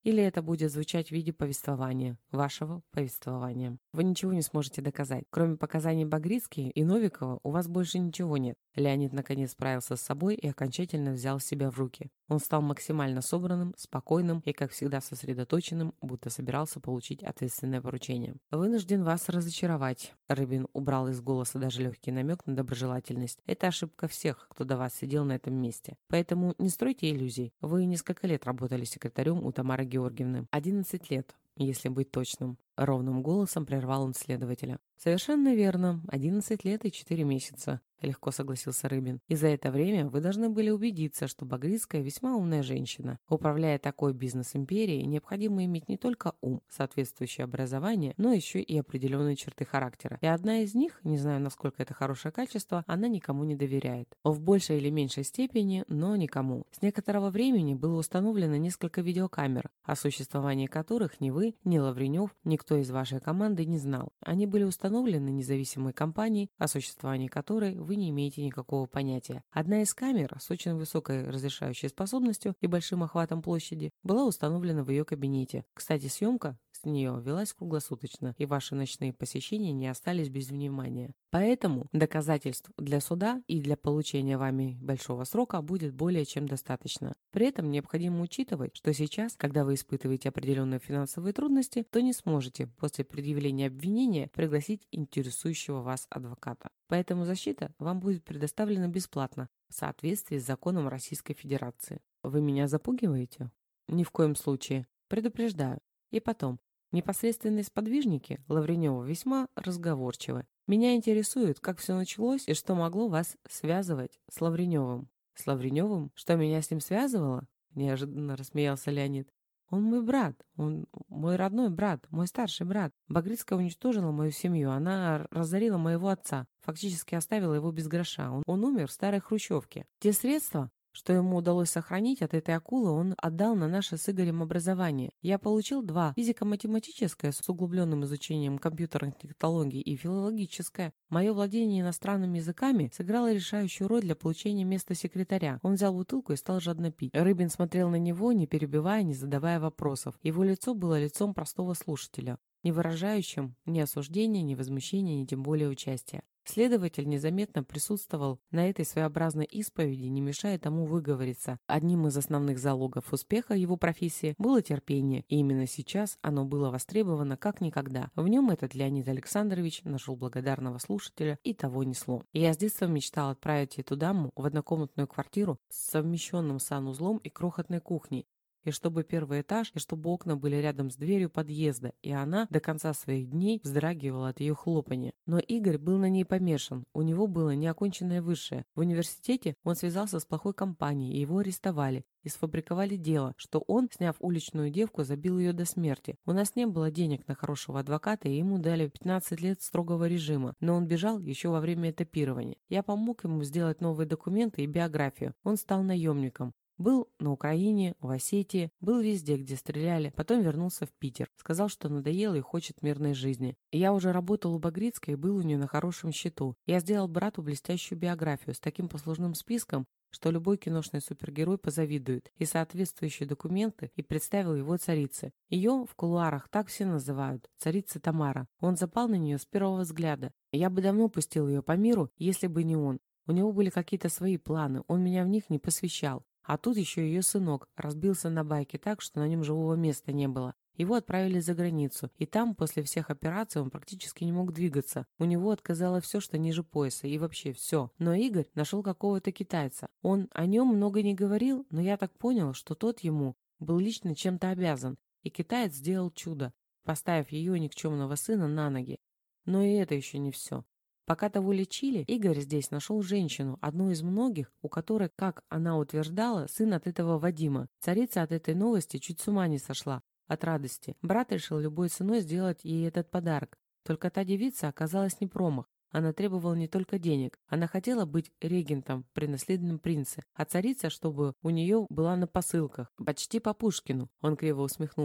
или это будет звучать в виде повествования, вашего повествования. Вы ничего не сможете доказать. Кроме показаний Багрицкой и Новикова, у вас больше ничего нет. Леонид наконец справился с собой и окончательно взял себя в руки. Он стал максимально собранным, спокойным и, как всегда, сосредоточенным, будто собирался получить ответственное поручение. «Вынужден вас разочаровать», — Рыбин убрал из голоса даже легкий намек на доброжелательность. «Это ошибка всех, кто до вас сидел на этом месте. Поэтому не стройте иллюзий. Вы несколько лет работали секретарем у Тамары Георгиевны. 11 лет, если быть точным». Ровным голосом прервал он следователя. «Совершенно верно. 11 лет и 4 месяца», — легко согласился Рыбин. «И за это время вы должны были убедиться, что Багрицкая весьма умная женщина. Управляя такой бизнес-империей, необходимо иметь не только ум, соответствующее образование, но еще и определенные черты характера. И одна из них, не знаю, насколько это хорошее качество, она никому не доверяет. В большей или меньшей степени, но никому. С некоторого времени было установлено несколько видеокамер, о существовании которых ни вы, ни Лавренев, никто из вашей команды не знал. Они были установлены независимой компанией, о существовании которой вы не имеете никакого понятия. Одна из камер с очень высокой разрешающей способностью и большим охватом площади была установлена в ее кабинете. Кстати, съемка с нее велась круглосуточно, и ваши ночные посещения не остались без внимания. Поэтому доказательств для суда и для получения вами большого срока будет более чем достаточно. При этом необходимо учитывать, что сейчас, когда вы испытываете определенные финансовые трудности, то не сможете после предъявления обвинения пригласить интересующего вас адвоката. Поэтому защита вам будет предоставлена бесплатно в соответствии с законом Российской Федерации. Вы меня запугиваете? Ни в коем случае. Предупреждаю. И потом, непосредственные сподвижники Лавренева весьма разговорчивы. Меня интересует, как все началось и что могло вас связывать с Лавреневым. С Лавреневым? Что меня с ним связывало? Неожиданно рассмеялся Леонид. Он мой брат, он мой родной брат, мой старший брат. Багрицкая уничтожила мою семью, она разорила моего отца, фактически оставила его без гроша. Он умер в старой хрущевке. Те средства, что ему удалось сохранить от этой акулы, он отдал на наше с Игорем образование. Я получил 2: физико-математическое с углубленным изучением компьютерных технологий и филологическое. Мое владение иностранными языками сыграло решающую роль для получения места секретаря. Он взял бутылку и стал жадно пить. Рыбин смотрел на него, не перебивая, не задавая вопросов. Его лицо было лицом простого слушателя, не выражающим ни осуждения, ни возмущения, ни тем более участия. Следователь незаметно присутствовал на этой своеобразной исповеди, не мешая тому выговориться. Одним из основных залогов успеха его профессии было терпение, и именно сейчас оно было востребовано как никогда. В нем этот Леонид Александрович нашел благодарного слушателя, и того несло. Я с детства мечтал отправить эту даму в однокомнатную квартиру с совмещенным санузлом и крохотной кухней, и чтобы первый этаж, и чтобы окна были рядом с дверью подъезда, и она до конца своих дней вздрагивала от ее хлопанья. Но Игорь был на ней помешан, у него было неоконченное высшее. В университете он связался с плохой компанией, и его арестовали, и сфабриковали дело, что он, сняв уличную девку, забил ее до смерти. У нас не было денег на хорошего адвоката, и ему дали 15 лет строгого режима, но он бежал еще во время этапирования. Я помог ему сделать новые документы и биографию. Он стал наемником. Был на Украине, в Осетии, был везде, где стреляли, потом вернулся в Питер. Сказал, что надоело и хочет мирной жизни. Я уже работал у Багрицкой и был у нее на хорошем счету. Я сделал брату блестящую биографию с таким послужным списком, что любой киношный супергерой позавидует, и соответствующие документы, и представил его царице. Ее в кулуарах так все называют, царица Тамара. Он запал на нее с первого взгляда. Я бы давно пустил ее по миру, если бы не он. У него были какие-то свои планы, он меня в них не посвящал. А тут еще ее сынок разбился на байке так, что на нем живого места не было. Его отправили за границу, и там после всех операций он практически не мог двигаться. У него отказало все, что ниже пояса, и вообще все. Но Игорь нашел какого-то китайца. Он о нем много не говорил, но я так понял, что тот ему был лично чем-то обязан. И китаец сделал чудо, поставив ее никчемного сына на ноги. Но и это еще не все. Пока того лечили, Игорь здесь нашел женщину, одну из многих, у которой, как она утверждала, сын от этого Вадима. Царица от этой новости чуть с ума не сошла от радости. Брат решил любой ценой сделать ей этот подарок. Только та девица оказалась не промах. Она требовала не только денег. Она хотела быть регентом при наследном принце, а царица, чтобы у нее была на посылках. Почти по Пушкину. Он криво усмехнулся.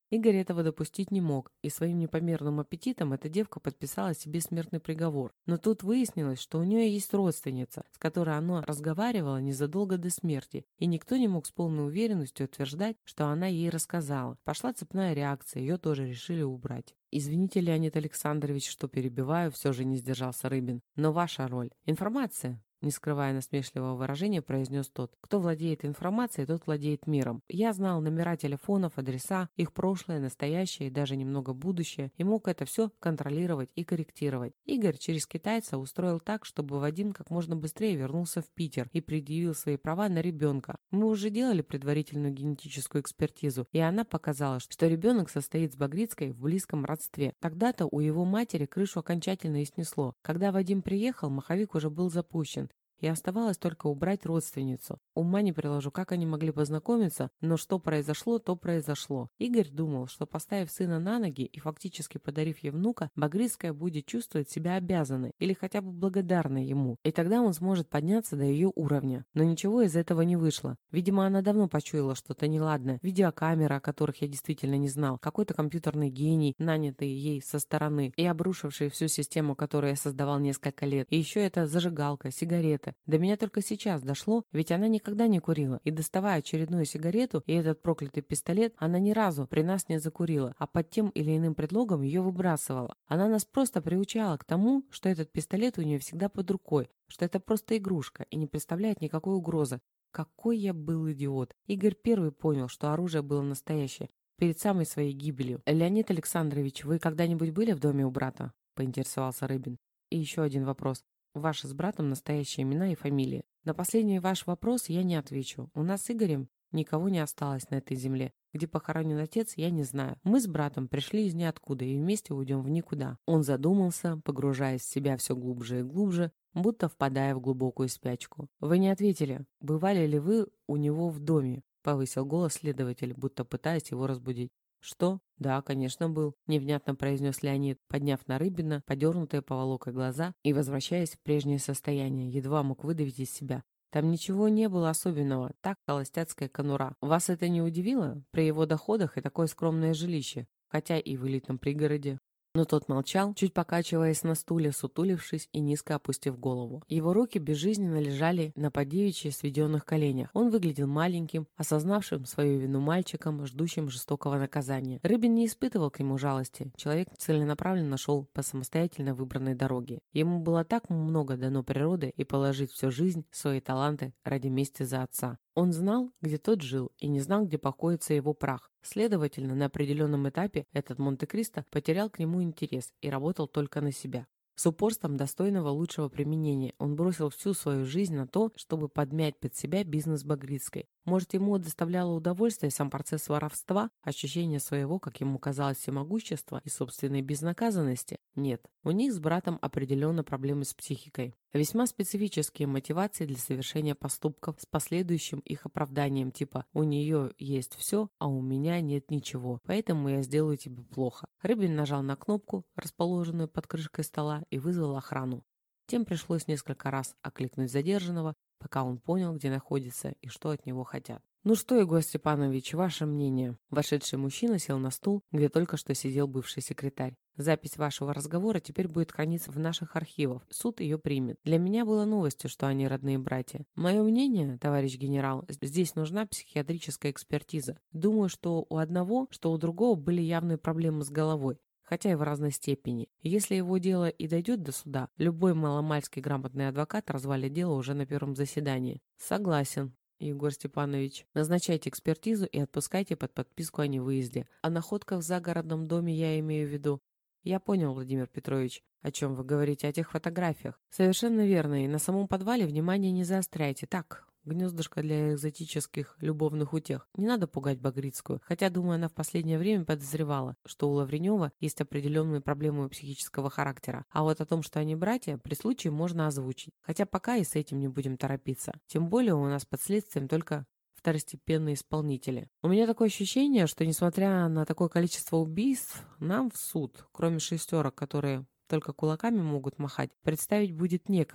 Игорь этого допустить не мог, и своим непомерным аппетитом эта девка подписала себе смертный приговор. Но тут выяснилось, что у нее есть родственница, с которой она разговаривала незадолго до смерти, и никто не мог с полной уверенностью утверждать, что она ей рассказала. Пошла цепная реакция, ее тоже решили убрать. «Извините, Леонид Александрович, что перебиваю», все же не сдержался Рыбин. «Но ваша роль. Информация». Не скрывая насмешливого выражения, произнес тот. «Кто владеет информацией, тот владеет миром. Я знал номера телефонов, адреса, их прошлое, настоящее и даже немного будущее, и мог это все контролировать и корректировать. Игорь через китайца устроил так, чтобы Вадим как можно быстрее вернулся в Питер и предъявил свои права на ребенка. Мы уже делали предварительную генетическую экспертизу, и она показала, что ребенок состоит с Багрицкой в близком родстве. Тогда-то у его матери крышу окончательно и снесло. Когда Вадим приехал, маховик уже был запущен. И оставалось только убрать родственницу. Ума не приложу, как они могли познакомиться, но что произошло, то произошло. Игорь думал, что поставив сына на ноги и фактически подарив ей внука, Багрицкая будет чувствовать себя обязанной или хотя бы благодарной ему. И тогда он сможет подняться до ее уровня. Но ничего из этого не вышло. Видимо, она давно почуяла что-то неладное. Видеокамеры, о которых я действительно не знал, какой-то компьютерный гений, нанятый ей со стороны и обрушивший всю систему, которую я создавал несколько лет. И еще это зажигалка, сигареты. До меня только сейчас дошло, ведь она никогда не курила, и доставая очередную сигарету и этот проклятый пистолет, она ни разу при нас не закурила, а под тем или иным предлогом ее выбрасывала. Она нас просто приучала к тому, что этот пистолет у нее всегда под рукой, что это просто игрушка и не представляет никакой угрозы. Какой я был идиот. Игорь первый понял, что оружие было настоящее, перед самой своей гибелью. «Леонид Александрович, вы когда-нибудь были в доме у брата?» – поинтересовался Рыбин. И еще один вопрос. Ваши с братом настоящие имена и фамилии. На последний ваш вопрос я не отвечу. У нас с Игорем никого не осталось на этой земле. Где похоронен отец, я не знаю. Мы с братом пришли из ниоткуда и вместе уйдем в никуда. Он задумался, погружаясь в себя все глубже и глубже, будто впадая в глубокую спячку. Вы не ответили. Бывали ли вы у него в доме? Повысил голос следователь, будто пытаясь его разбудить. «Что? Да, конечно, был», — невнятно произнес Леонид, подняв на Рыбина подернутые поволокой глаза и возвращаясь в прежнее состояние, едва мог выдавить из себя. «Там ничего не было особенного, так холостяцкая конура. Вас это не удивило? При его доходах и такое скромное жилище, хотя и в элитном пригороде». Но тот молчал, чуть покачиваясь на стуле, сутулившись и низко опустив голову. Его руки безжизненно лежали на подевичьи сведенных коленях. Он выглядел маленьким, осознавшим свою вину мальчиком, ждущим жестокого наказания. Рыбин не испытывал к нему жалости. Человек целенаправленно шел по самостоятельно выбранной дороге. Ему было так много дано природой и положить всю жизнь, свои таланты ради мести за отца. Он знал, где тот жил, и не знал, где покоится его прах. Следовательно, на определенном этапе этот Монте-Кристо потерял к нему интерес и работал только на себя. С упорством достойного лучшего применения он бросил всю свою жизнь на то, чтобы подмять под себя бизнес Багрицкой. Может, ему доставляло удовольствие сам процесс воровства, ощущение своего, как ему казалось, всемогущества и собственной безнаказанности? Нет, у них с братом определенно проблемы с психикой. Весьма специфические мотивации для совершения поступков с последующим их оправданием, типа «у нее есть все, а у меня нет ничего, поэтому я сделаю тебе плохо». Рыбин нажал на кнопку, расположенную под крышкой стола, и вызвал охрану. Тем пришлось несколько раз окликнуть задержанного, пока он понял, где находится и что от него хотят. «Ну что, Егор Степанович, ваше мнение?» Вошедший мужчина сел на стул, где только что сидел бывший секретарь. «Запись вашего разговора теперь будет храниться в наших архивах. Суд ее примет. Для меня было новостью, что они родные братья. Мое мнение, товарищ генерал, здесь нужна психиатрическая экспертиза. Думаю, что у одного, что у другого были явные проблемы с головой. Хотя и в разной степени. Если его дело и дойдет до суда, любой маломальски грамотный адвокат развалит дело уже на первом заседании». «Согласен, Егор Степанович. Назначайте экспертизу и отпускайте под подписку о невыезде. О находках в загородном доме я имею в виду». «Я понял, Владимир Петрович, о чем вы говорите, о тех фотографиях». «Совершенно верно, и на самом подвале внимание не заостряйте. Так, гнездышко для экзотических любовных утех. Не надо пугать Багрицкую, хотя, думаю, она в последнее время подозревала, что у Лавренева есть определенные проблемы психического характера. А вот о том, что они братья, при случае можно озвучить. Хотя пока и с этим не будем торопиться. Тем более у нас под следствием только второстепенные исполнители. У меня такое ощущение, что, несмотря на такое количество убийств, нам в суд, кроме шестерок, которые только кулаками могут махать, представить будет некого».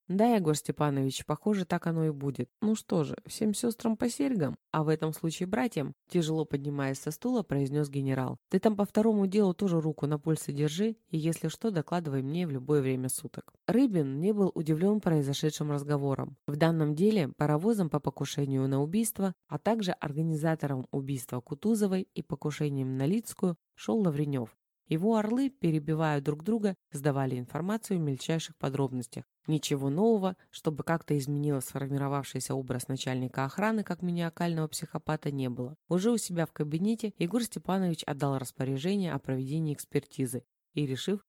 Да, Егор Степанович, похоже, так оно и будет. Ну что же, всем сестрам по серьгам, а в этом случае братьям, тяжело поднимаясь со стула, произнес генерал. Ты там по второму делу тоже руку на пульсе держи, и если что, докладывай мне в любое время суток. Рыбин не был удивлен произошедшим разговором. В данном деле паровозом по покушению на убийство, а также организатором убийства Кутузовой и покушением на Лицкую шел Лавренев. Его орлы, перебивая друг друга, сдавали информацию в мельчайших подробностях. Ничего нового, чтобы как-то изменило сформировавшийся образ начальника охраны как маниакального психопата, не было. Уже у себя в кабинете Егор Степанович отдал распоряжение о проведении экспертизы и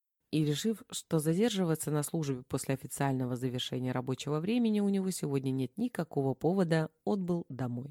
решив, что задерживаться на службе после официального завершения рабочего времени у него сегодня нет никакого повода, отбыл домой.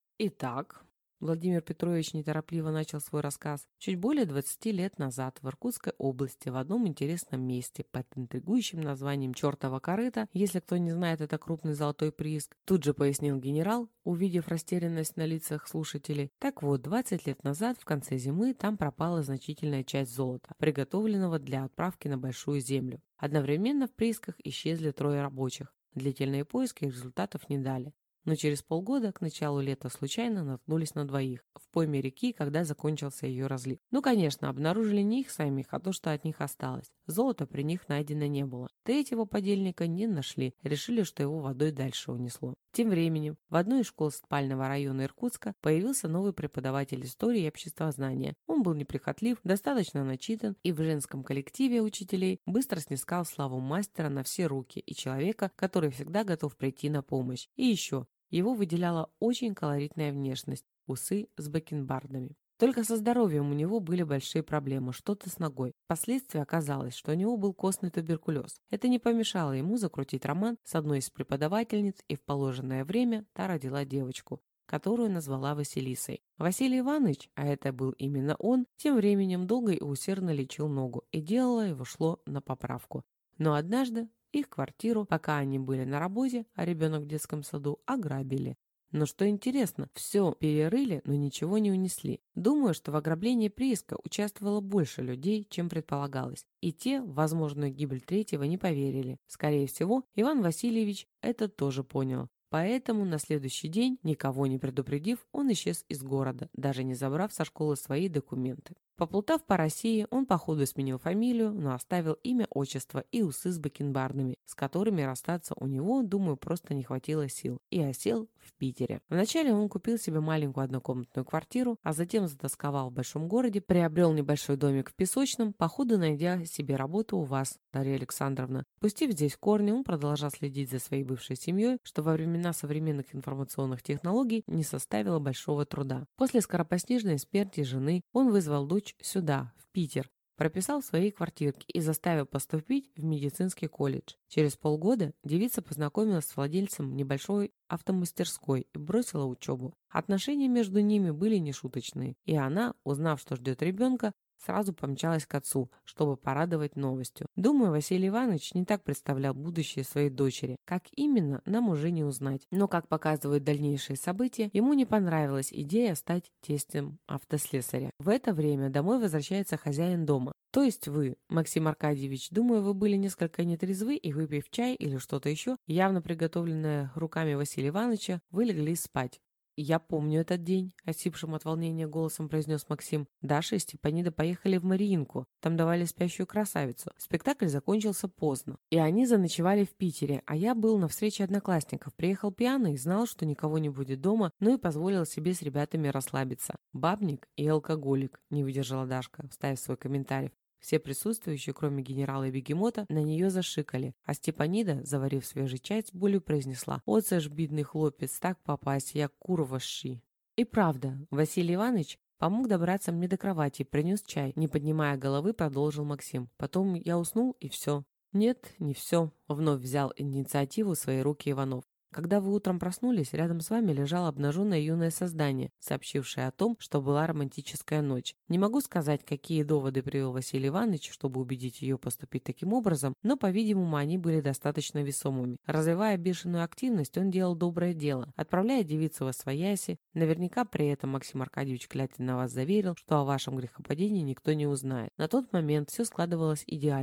Итак, Владимир Петрович неторопливо начал свой рассказ. Чуть более 20 лет назад в Иркутской области в одном интересном месте под интригующим названием «Чертова корыта», если кто не знает, это крупный золотой прииск, тут же пояснил генерал, увидев растерянность на лицах слушателей. Так вот, 20 лет назад, в конце зимы, там пропала значительная часть золота, приготовленного для отправки на Большую Землю. Одновременно в приисках исчезли 3 рабочих. Длительные поиски результатов не дали. Но через полгода, к началу лета, случайно наткнулись на 2 в пойме реки, когда закончился ее разлив. Ну, конечно, обнаружили не их самих, а то, что от них осталось. Золота при них найдено не было. Третьего подельника не нашли, решили, что его водой дальше унесло. Тем временем в одной из школ спального района Иркутска появился новый преподаватель истории и обществознания. Он был неприхотлив, достаточно начитан и в женском коллективе учителей быстро снискал славу мастера на все руки и человека, который всегда готов прийти на помощь. И еще, его выделяла очень колоритная внешность, усы с бакенбардами. Только со здоровьем у него были большие проблемы, что-то с ногой. Впоследствии оказалось, что у него был костный туберкулез. Это не помешало ему закрутить роман с одной из преподавательниц, и в положенное время та родила девочку, которую назвала Василисой. Василий Иванович, а это был именно он, тем временем долго и усердно лечил ногу, и дело его шло на поправку. Но однажды их квартиру, пока они были на работе, а ребенок в детском саду, ограбили. Но что интересно, все перерыли, но ничего не унесли. Думаю, что в ограблении прииска участвовало больше людей, чем предполагалось. И те в возможную гибель третьего не поверили. Скорее всего, Иван Васильевич это тоже понял. Поэтому на следующий день, никого не предупредив, он исчез из города, даже не забрав со школы свои документы. Поплутав по России, он походу сменил фамилию, но оставил имя, отчество и усы с бакенбардами, с которыми расстаться у него, думаю, просто не хватило сил, и осел в Питере. Вначале он купил себе маленькую однокомнатную квартиру, а затем затасковал в большом городе, приобрел небольшой домик в Песочном, походу найдя себе работу у вас, Дарья Александровна. Пустив здесь корни, он продолжал следить за своей бывшей семьей, что во времена современных информационных технологий не составило большого труда. После скоропостижной смерти жены он вызвал дочь сюда, в Питер, прописал в своей квартирке и заставил поступить в медицинский колледж. Через полгода девица познакомилась с владельцем небольшой автомастерской и бросила учебу. Отношения между ними были нешуточные, и она, узнав, что ждет ребенка, сразу помчалась к отцу, чтобы порадовать новостью. Думаю, Василий Иванович не так представлял будущее своей дочери. Как именно, нам уже не узнать. Но, как показывают дальнейшие события, ему не понравилась идея стать тестем автослесаря. В это время домой возвращается хозяин дома. То есть вы, Максим Аркадьевич, думаю, вы были несколько нетрезвы и, выпив чай или что-то еще, явно приготовленное руками Василия Ивановича, вы легли спать. «Я помню этот день», — осипшим от волнения голосом произнес Максим. Даша и Степанида поехали в Мариинку. Там давали «Спящую красавицу». Спектакль закончился поздно. И они заночевали в Питере, а я был на встрече одноклассников. Приехал пьяный, знал, что никого не будет дома, но и позволил себе с ребятами расслабиться. «Бабник и алкоголик», — не выдержала Дашка, вставив свой комментарий. Все присутствующие, кроме генерала и бегемота, на нее зашикали, а Степанида, заварив свежий чай, с болью произнесла: «Оце ж, бідний хлопец, так попасть, як курва щи». И правда, Василий Иванович помог добраться мне до кровати, принес чай. Не поднимая головы, продолжил Максим. Потом я уснул, и все. Нет, не все. Вновь взял инициативу в свои руки Иванов. Когда вы утром проснулись, рядом с вами лежало обнаженное юное создание, сообщившее о том, что была романтическая ночь. Не могу сказать, какие доводы привел Василий Иванович, чтобы убедить ее поступить таким образом, но, по-видимому, они были достаточно весомыми. Развивая бешеную активность, он делал доброе дело, отправляя девицу восвояси. Наверняка при этом Максим Аркадьевич клятвенно вас заверил, что о вашем грехопадении никто не узнает. На тот момент все складывалось идеально.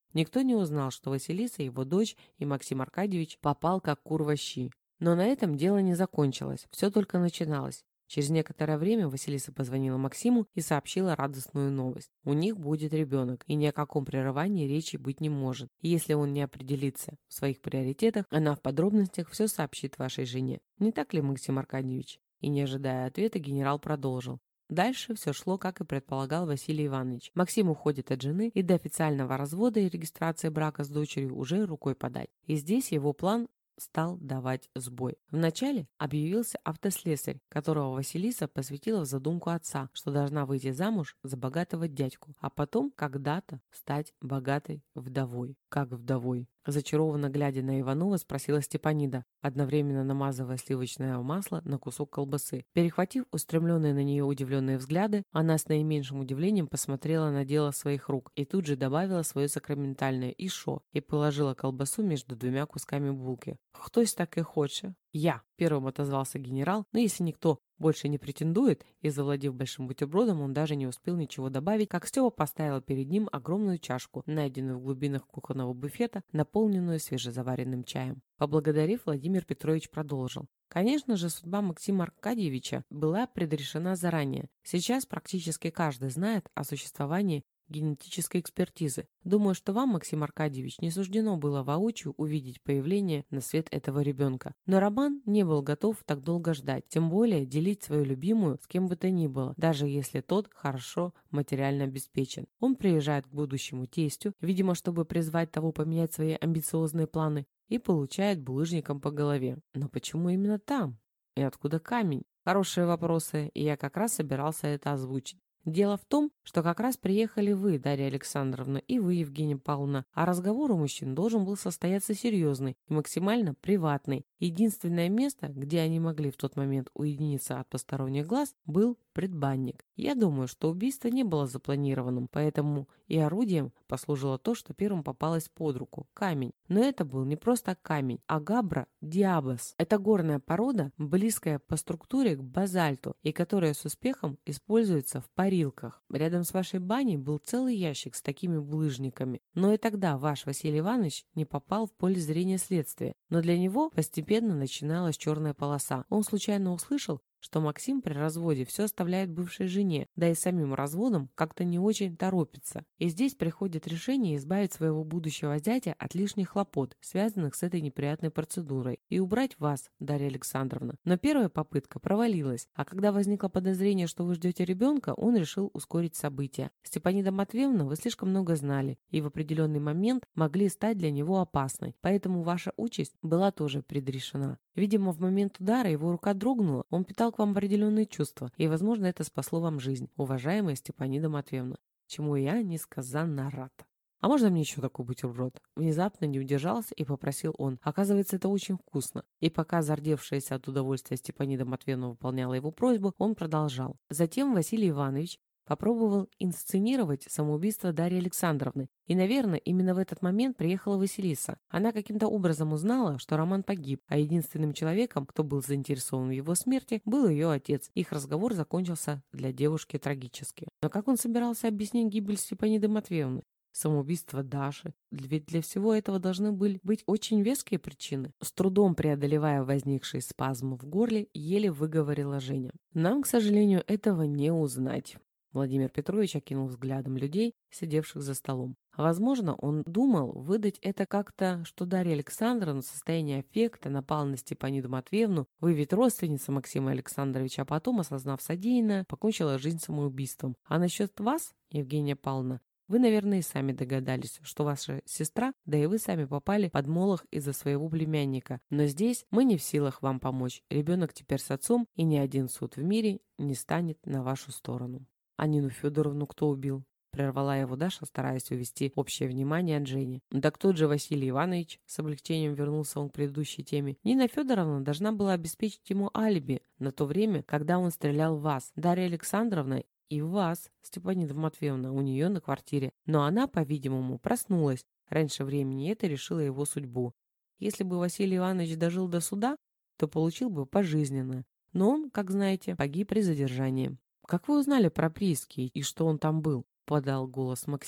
Никто не узнал, что Василиса, его дочь и Максим Аркадьевич попал как кур во щи. Но на этом дело не закончилось, все только начиналось. Через некоторое время Василиса позвонила Максиму и сообщила радостную новость. У них будет ребенок, и ни о каком прерывании речи быть не может. И если он не определится в своих приоритетах, она в подробностях все сообщит вашей жене. Не так ли, Максим Аркадьевич? И не ожидая ответа, генерал продолжил. Дальше все шло, как и предполагал Василий Иванович. Максим уходит от жены, и до официального развода и регистрации брака с дочерью уже рукой подать. И здесь его план стал давать сбой. Вначале объявился автослесарь, которого Василиса посвятила в задумку отца, что должна выйти замуж за богатого дядьку, а потом когда-то стать богатой вдовой. Как вдовой? Зачарованно глядя на Иванова, спросила Степанида, одновременно намазывая сливочное масло на кусок колбасы. Перехватив устремленные на нее удивленные взгляды, она с наименьшим удивлением посмотрела на дело своих рук и тут же добавила свое сакраментальное «ишо» и положила колбасу между двумя кусками булки. «Хтось таки хоче?» «Я», — первым отозвался генерал, но если никто больше не претендует, и завладев большим бутербродом, он даже не успел ничего добавить, как Степа поставила перед ним огромную чашку, найденную в глубинах кухонного буфета, наполненную свежезаваренным чаем. Поблагодарив, Владимир Петрович продолжил. Конечно же, судьба Максима Аркадьевича была предрешена заранее. Сейчас практически каждый знает о существовании генетической экспертизы. Думаю, что вам, Максим Аркадьевич, не суждено было воочию увидеть появление на свет этого ребенка. Но Роман не был готов так долго ждать, тем более делить свою любимую с кем бы то ни было, даже если тот хорошо материально обеспечен. Он приезжает к будущему тестю, видимо, чтобы призвать того поменять свои амбициозные планы, и получает булыжником по голове. Но почему именно там? И откуда камень? Хорошие вопросы, и я как раз собирался это озвучить. Дело в том, что как раз приехали вы, Дарья Александровна, и вы, Евгения Павловна, а разговор у мужчин должен был состояться серьезный и максимально приватный. Единственное место, где они могли в тот момент уединиться от посторонних глаз, был предбанник. Я думаю, что убийство не было запланированным, поэтому и орудием послужило то, что первым попалось под руку – камень. Но это был не просто камень, а габра диабас. Это горная порода, близкая по структуре к базальту, и которая с успехом используется в парилках. Рядом с вашей баней был целый ящик с такими булыжниками. Но и тогда ваш Василий Иванович не попал в поле зрения следствия. Но для него постепенно начиналась черная полоса. Он случайно услышал, что Максим при разводе все оставляет бывшей жене, да и самим разводом как-то не очень торопится. И здесь приходит решение избавить своего будущего зятя от лишних хлопот, связанных с этой неприятной процедурой, и убрать вас, Дарья Александровна. Но первая попытка провалилась, а когда возникло подозрение, что вы ждете ребенка, он решил ускорить события. Степанида Матвеевна, вы слишком много знали, и в определенный момент могли стать для него опасной, поэтому ваша участь была тоже предрешена. Видимо, в момент удара его рука дрогнула, он питал к вам определенные чувства, и, возможно, это спасло вам жизнь, уважаемая Степанида Матвеевна, чему я несказанно рад. «А можно мне еще такой бутерброд?» Внезапно не удержался и попросил он. Оказывается, это очень вкусно. И пока зардевшаяся от удовольствия Степанида Матвеевна выполняла его просьбу, он продолжал. Затем Василий Иванович попробовал инсценировать самоубийство Дарьи Александровны. И, наверное, именно в этот момент приехала Василиса. Она каким-то образом узнала, что Роман погиб, а единственным человеком, кто был заинтересован в его смерти, был ее отец. Их разговор закончился для девушки трагически. Но как он собирался объяснить гибель Степаниды Матвеевны? Самоубийство Даши. Ведь для всего этого должны были быть очень веские причины. С трудом преодолевая возникший спазм в горле, еле выговорила Женя. Нам, к сожалению, этого не узнать. Владимир Петрович окинул взглядом людей, сидевших за столом. Возможно, он думал выдать это как-то, что Дарья Александровна в состоянии аффекта напала на Степаниду Матвеевну, вы ведь родственница Максима Александровича, а потом, осознав содеянное, покончила жизнь самоубийством. А насчет вас, Евгения Павловна, вы, наверное, и сами догадались, что ваша сестра, да и вы сами попали под молох из-за своего племянника. Но здесь мы не в силах вам помочь. Ребенок теперь с отцом, и ни один суд в мире не станет на вашу сторону. А Нину Федоровну кто убил? Прервала его Даша, стараясь увести общее внимание от Жени. Да кто же Василий Иванович? С облегчением вернулся он к предыдущей теме. Нина Федоровна должна была обеспечить ему алиби на то время, когда он стрелял в вас. Дарья Александровна и в вас, Степанида Матвеевна, у нее на квартире. Но она, по-видимому, проснулась раньше времени, и это решило его судьбу. Если бы Василий Иванович дожил до суда, то получил бы пожизненно. Но он, как знаете, погиб при задержании. «Как вы узнали про прииски и что он там был?» — подал голос Максим.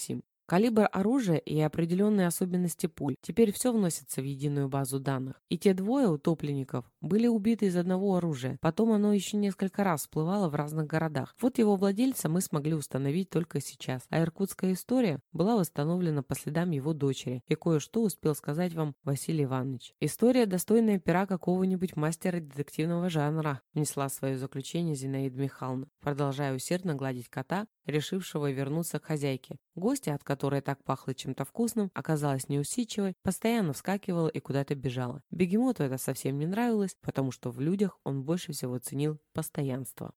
Калибр оружия и определенные особенности пуль. Теперь все вносится в единую базу данных. И те двое утопленников были убиты из одного оружия. Потом оно еще несколько раз всплывало в разных городах. Вот его владельца мы смогли установить только сейчас. А иркутская история была восстановлена по следам его дочери. И кое-что успел сказать вам Василий Иванович. История, достойная пера какого-нибудь мастера детективного жанра, внесла свое заключение Зинаида Михайловна, продолжая усердно гладить кота, решившего вернуться к хозяйке. Гостья, от которой так пахло чем-то вкусным, оказалась неусидчивой, постоянно вскакивала и куда-то бежала. Бегемоту это совсем не нравилось, потому что в людях он больше всего ценил постоянство.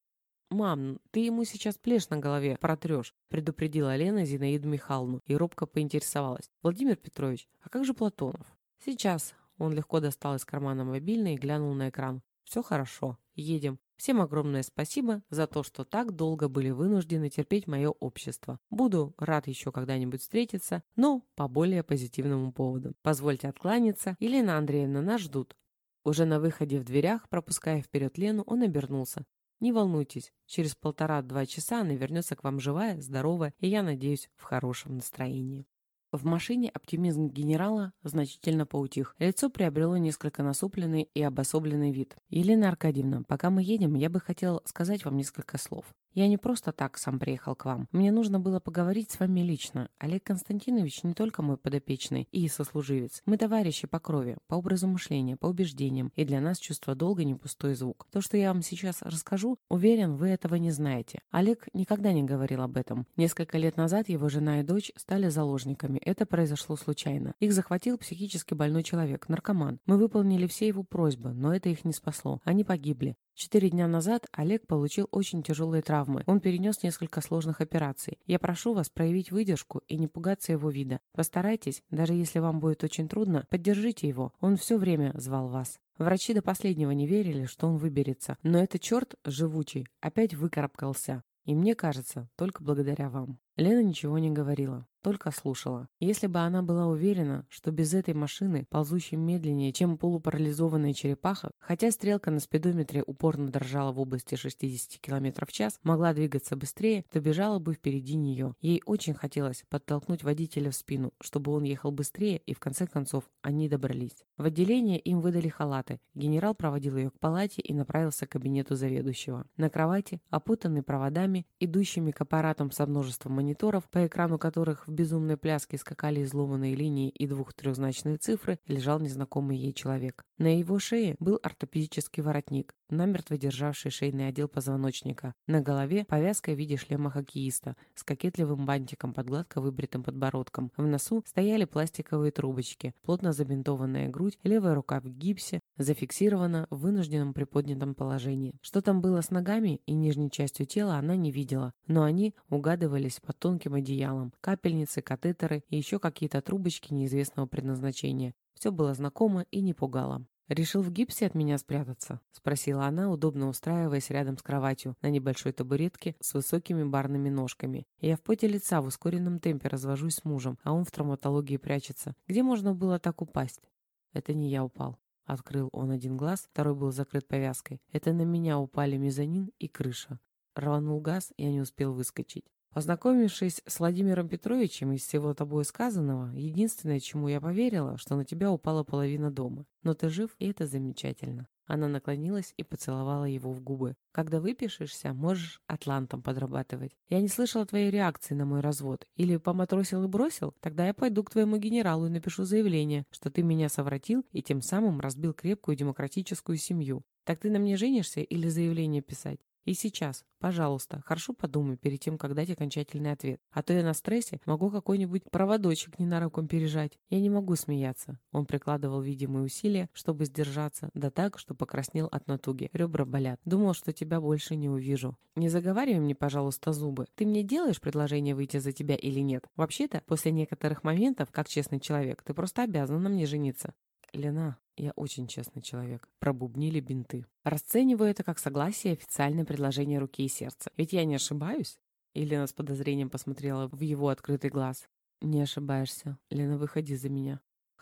«Мам, ты ему сейчас плешь на голове протрешь», предупредила Лена Зинаиду Михайловну и робко поинтересовалась. «Владимир Петрович, а как же Платонов?» «Сейчас». Он легко достал из кармана мобильный и глянул на экран. «Все хорошо. Едем. Всем огромное спасибо за то, что так долго были вынуждены терпеть мое общество. Буду рад еще когда-нибудь встретиться, но по более позитивному поводу. Позвольте откланяться. Елена Андреевна, нас ждут». Уже на выходе в дверях, пропуская вперед Лену, он обернулся. «Не волнуйтесь, через 1,5-2 часа она вернется к вам живая, здоровая и, я надеюсь, в хорошем настроении». В машине оптимизм генерала значительно поутих. Лицо приобрело несколько насупленный и обособленный вид. «Елена Аркадьевна, пока мы едем, я бы хотел сказать вам несколько слов. Я не просто так сам приехал к вам. Мне нужно было поговорить с вами лично. Олег Константинович не только мой подопечный и сослуживец. Мы товарищи по крови, по образу мышления, по убеждениям. И для нас чувство долга не пустой звук. То, что я вам сейчас расскажу, уверен, вы этого не знаете. Олег никогда не говорил об этом. Несколько лет назад его жена и дочь стали заложниками. Это произошло случайно. Их захватил психически больной человек, наркоман. Мы выполнили все его просьбы, но это их не спасло. Они погибли. 4 дня назад Олег получил очень тяжелые травмы. Он перенес несколько сложных операций. Я прошу вас проявить выдержку и не пугаться его вида. Постарайтесь, даже если вам будет очень трудно, поддержите его. Он все время звал вас. Врачи до последнего не верили, что он выберется. Но этот черт живучий опять выкарабкался. И мне кажется, только благодаря вам». Лена ничего не говорила, только слушала. Если бы она была уверена, что без этой машины, ползущей медленнее, чем полупарализованная черепаха, хотя стрелка на спидометре упорно дрожала в области 60 км в час, могла двигаться быстрее, то бежала бы впереди нее. Ей очень хотелось подтолкнуть водителя в спину, чтобы он ехал быстрее, и в конце концов они добрались. В отделение им выдали халаты. Генерал проводил ее к палате и направился к кабинету заведующего. На кровати, опутанный проводами, идущими к аппаратам со множеством мониторов, по экрану которых в безумной пляске скакали изломанные линии и 2-3-значные цифры, лежал незнакомый ей человек. На его шее был ортопедический воротник, намертво державший шейный отдел позвоночника. На голове повязка в виде шлема хоккеиста с кокетливым бантиком под гладко выбритым подбородком. В носу стояли пластиковые трубочки, плотно забинтованная грудь, левая рука в гипсе, зафиксирована в вынужденном приподнятом положении. Что там было с ногами и нижней частью тела, она не видела, но они угадывались под тонким одеялом, капельницы, катетеры и еще какие-то трубочки неизвестного предназначения. Все было знакомо и не пугало. «Решил в гипсе от меня спрятаться?» — спросила она, удобно устраиваясь рядом с кроватью на небольшой табуретке с высокими барными ножками. «Я в поте лица в ускоренном темпе развожусь с мужем, а он в травматологии прячется. Где можно было так упасть?» «Это не я упал». Открыл он один глаз, второй был закрыт повязкой. «Это на меня упали мезонин и крыша». Рванул газ, я не успел выскочить. Познакомившись с Владимиром Петровичем из всего тобой сказанного, единственное, чему я поверила, что на тебя упала половина дома. Но ты жив, и это замечательно. Она наклонилась и поцеловала его в губы. «Когда выпишешься, можешь атлантом подрабатывать. Я не слышала твоей реакции на мой развод. Или поматросил и бросил? Тогда я пойду к твоему генералу и напишу заявление, что ты меня совратил и тем самым разбил крепкую демократическую семью. Так ты на мне женишься или заявление писать? И сейчас, пожалуйста, хорошо подумай перед тем, как дать окончательный ответ. А то я на стрессе могу какой-нибудь проводочек ненароком пережать. Я не могу смеяться». Он прикладывал видимые усилия, чтобы сдержаться, да так, что покраснел от натуги. Ребра болят. «Думал, что тебя больше не увижу. Не заговаривай мне, пожалуйста, зубы. Ты мне делаешь предложение выйти за тебя или нет? Вообще-то, после некоторых моментов, как честный человек, ты просто обязан на мне жениться». «Лена, я очень честный человек», — пробубнили бинты. «Расцениваю это как согласие и официальное предложение руки и сердца. Ведь я не ошибаюсь?» Елена с подозрением посмотрела в его открытый глаз. «Не ошибаешься. Лена, выходи за меня».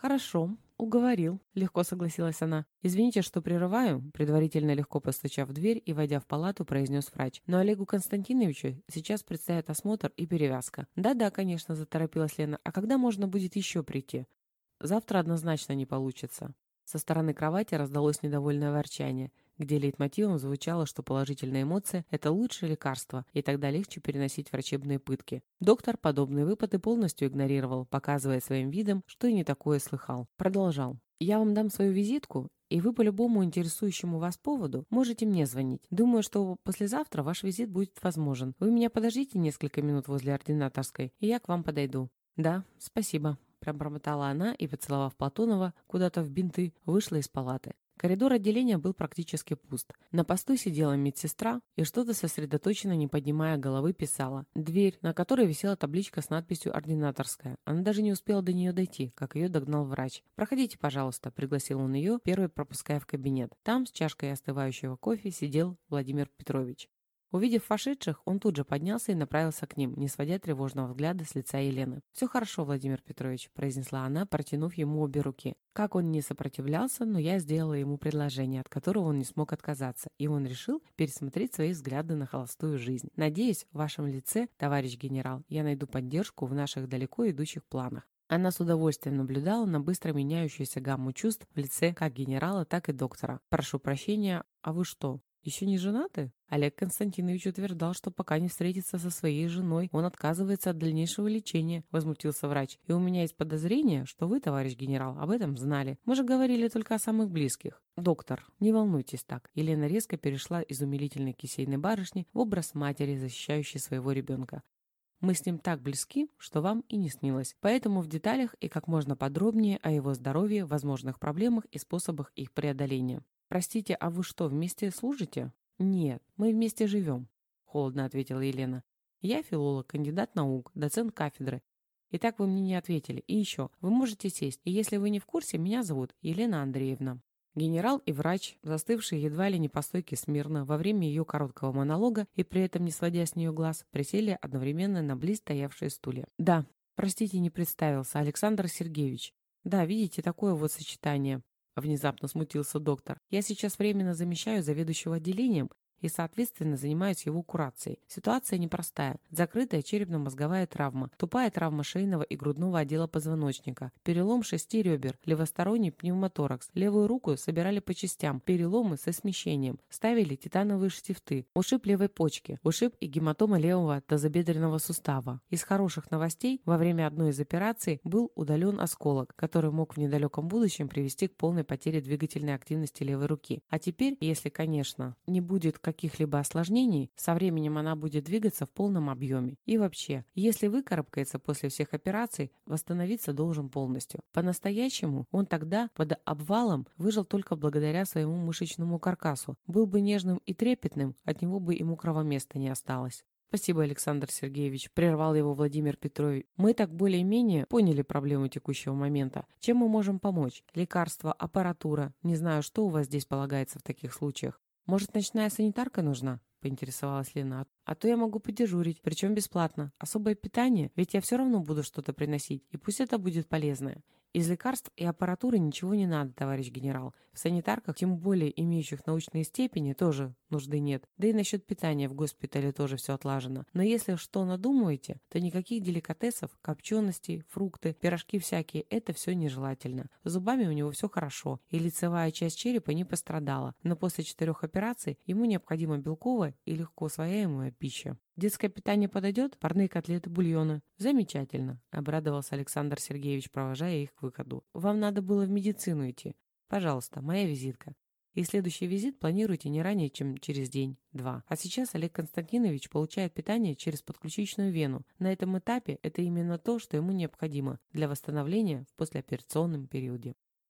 «Хорошо, уговорил», — легко согласилась она. «Извините, что прерываю», — предварительно легко постучав в дверь и, войдя в палату, произнес врач. «Но Олегу Константиновичу сейчас предстоит осмотр и перевязка». «Да-да, конечно», — заторопилась Лена. «А когда можно будет еще прийти?» «Завтра однозначно не получится». Со стороны кровати раздалось недовольное ворчание, где лейтмотивом звучало, что положительные эмоции – это лучшее лекарство, и тогда легче переносить врачебные пытки. Доктор подобные выпады полностью игнорировал, показывая своим видом, что и не такое слыхал. Продолжал. «Я вам дам свою визитку, и вы по любому интересующему вас поводу можете мне звонить. Думаю, что послезавтра ваш визит будет возможен. Вы меня подождите несколько минут возле ординаторской, и я к вам подойду». «Да, спасибо», – пробормотала она и, поцеловав Платонова куда-то в бинты, вышла из палаты. Коридор отделения был практически пуст. На посту сидела медсестра и что-то сосредоточенно, не поднимая головы, писала. Дверь, на которой висела табличка с надписью «Ординаторская». Она даже не успела до нее дойти, как ее догнал врач. «Проходите, пожалуйста», — пригласил он ее, первый пропуская в кабинет. Там с чашкой остывающего кофе сидел Владимир Петрович. Увидев вошедших, он тут же поднялся и направился к ним, не сводя тревожного взгляда с лица Елены. «Все хорошо, Владимир Петрович», – произнесла она, протянув ему обе руки. Как он не сопротивлялся, но я сделала ему предложение, от которого он не смог отказаться, и он решил пересмотреть свои взгляды на холостую жизнь. «Надеюсь, в вашем лице, товарищ генерал, я найду поддержку в наших далеко идущих планах». Она с удовольствием наблюдала на быстро меняющуюся гамму чувств в лице как генерала, так и доктора. «Прошу прощения, а вы что, еще не женаты?» Олег Константинович утверждал, что пока не встретится со своей женой, он отказывается от дальнейшего лечения, возмутился врач. И у меня есть подозрение, что вы, товарищ генерал, об этом знали. Мы же говорили только о самых близких. Доктор, не волнуйтесь так. Елена резко перешла из умилительной кисейной барышни в образ матери, защищающей своего ребенка. Мы с ним так близки, что вам и не снилось. Поэтому в деталях и как можно подробнее о его здоровье, возможных проблемах и способах их преодоления. «Простите, а вы что, вместе служите?» «Нет, мы вместе живем», — холодно ответила Елена. «Я филолог, кандидат наук, доцент кафедры. Итак, вы мне не ответили. И еще, вы можете сесть. И если вы не в курсе, меня зовут Елена Андреевна». Генерал и врач, застывшие едва ли не по стойке смирно во время ее короткого монолога и при этом не сводя с нее глаз, присели одновременно на близ стоявшие стулья. «Да, простите, не представился, Александр Сергеевич. Да, видите, такое вот сочетание». Внезапно смутился доктор. «Я сейчас временно замещаю заведующего отделением и, соответственно, занимаюсь его курацией. Ситуация непростая. Закрытая черепно-мозговая травма, тупая травма шейного и грудного отдела позвоночника, перелом 6 ребер, левосторонний пневмоторакс, левую руку собирали по частям, переломы со смещением, ставили титановые штифты, ушиб левой почки, ушиб и гематома левого тазобедренного сустава. Из хороших новостей во время одной из операций был удален осколок, который мог в недалеком будущем привести к полной потере двигательной активности левой руки. А теперь, если, конечно, не будет каких-либо осложнений, со временем она будет двигаться в полном объеме. И вообще, если выкарабкается после всех операций, восстановиться должен полностью. По-настоящему он тогда под обвалом выжил только благодаря своему мышечному каркасу. Был бы нежным и трепетным, от него бы и мокрого места не осталось. «Спасибо, Александр Сергеевич», – прервал его Владимир Петрович. «Мы так более-менее поняли проблему текущего момента. Чем мы можем помочь? Лекарства, аппаратура. Не знаю, что у вас здесь полагается в таких случаях. Может, ночная санитарка нужна?» – поинтересовалась Лена. «А то я могу подежурить, причем бесплатно. Особое питание, ведь я все равно буду что-то приносить, и пусть это будет полезное. Из лекарств и аппаратуры ничего не надо, товарищ генерал. В санитарках, тем более имеющих научные степени, тоже нужды нет. Да и насчет питания в госпитале тоже все отлажено. Но если что надумаете, то никаких деликатесов, копченостей, фрукты, пирожки всякие – это все нежелательно. С зубами у него все хорошо, и лицевая часть черепа не пострадала. Но после 4 операций ему необходима белковая и легко усвояемая пища. «Детское питание подойдет? Парные котлеты, бульоны». «Замечательно», — обрадовался Александр Сергеевич, провожая их к выходу. «Вам надо было в медицину идти. Пожалуйста, моя визитка. И следующий визит планируйте не ранее, чем через день-два. А сейчас Олег Константинович получает питание через подключичную вену. На этом этапе это именно то, что ему необходимо для восстановления в послеоперационном периоде».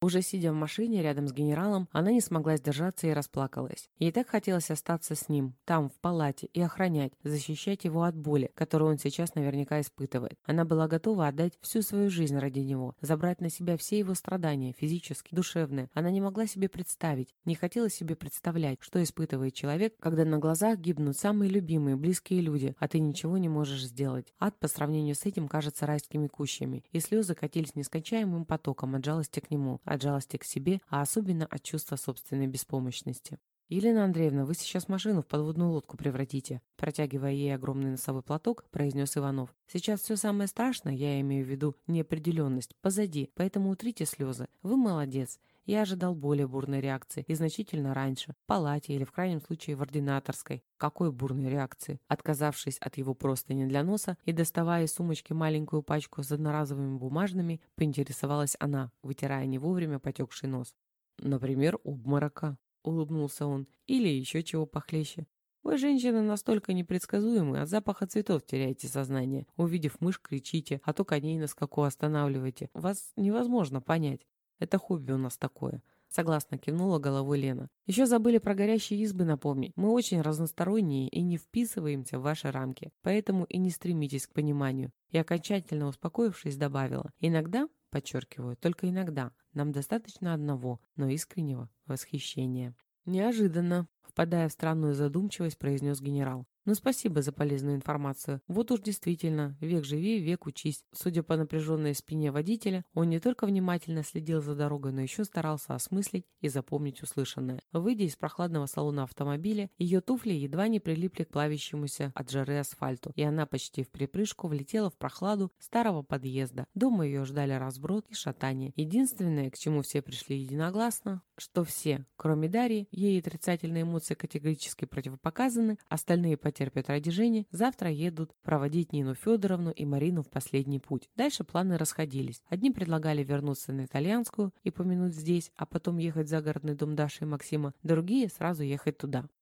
Уже сидя в машине рядом с генералом, она не смогла сдержаться и расплакалась. Ей так хотелось остаться с ним, там, в палате, и охранять, защищать его от боли, которую он сейчас наверняка испытывает. Она была готова отдать всю свою жизнь ради него, забрать на себя все его страдания, физические, душевные. Она не могла себе представить, не хотела себе представлять, что испытывает человек, когда на глазах гибнут самые любимые, близкие люди, а ты ничего не можешь сделать. Ад по сравнению с этим кажется райскими кущами, и слезы катились нескончаемым потоком от жалости к нему, от жалости к себе, а особенно от чувства собственной беспомощности. «Елена Андреевна, вы сейчас машину в подводную лодку превратите», протягивая ей огромный носовой платок, произнес Иванов. «Сейчас все самое страшное, я имею в виду неопределенность, позади, поэтому утрите слезы. Вы молодец. Я ожидал более бурной реакции и значительно раньше, в палате или в крайнем случае в ординаторской». Какой бурной реакции? Отказавшись от его простыни для носа и доставая из сумочки маленькую пачку с одноразовыми бумажными, поинтересовалась она, вытирая не вовремя потекший нос. «Например, обморока», — улыбнулся он, — «или еще чего похлеще. Вы, женщины, настолько непредсказуемы, от запаха цветов теряете сознание. Увидев мышь, кричите, а то коней на скаку останавливаете. Вас невозможно понять. Это хобби у нас такое». Согласно кивнула головой Лена. «Еще забыли про горящие избы напомнить. Мы очень разносторонние и не вписываемся в ваши рамки, поэтому и не стремитесь к пониманию». И окончательно успокоившись, добавила. «Иногда, подчеркиваю, только иногда, нам достаточно одного, но искреннего восхищения». «Неожиданно», — впадая в странную задумчивость, произнес генерал. «Ну, спасибо за полезную информацию. Вот уж действительно, век живи, век учись». Судя по напряженной спине водителя, он не только внимательно следил за дорогой, но еще старался осмыслить и запомнить услышанное. Выйдя из прохладного салона автомобиля, ее туфли едва не прилипли к плавящемуся от жары асфальту, и она почти вприпрыжку влетела в прохладу старого подъезда. Дома ее ждали разброд и шатание. Единственное, к чему все пришли единогласно, что все, кроме Дарьи, ей отрицательные эмоции категорически противопоказаны, остальные потерпят ради Жени, завтра едут проводить Нину Федоровну и Марину в последний путь. Дальше планы расходились. Одни предлагали вернуться на Итальянскую и помянуть здесь, а потом ехать в загородный дом Даши и Максима, другие сразу ехать туда.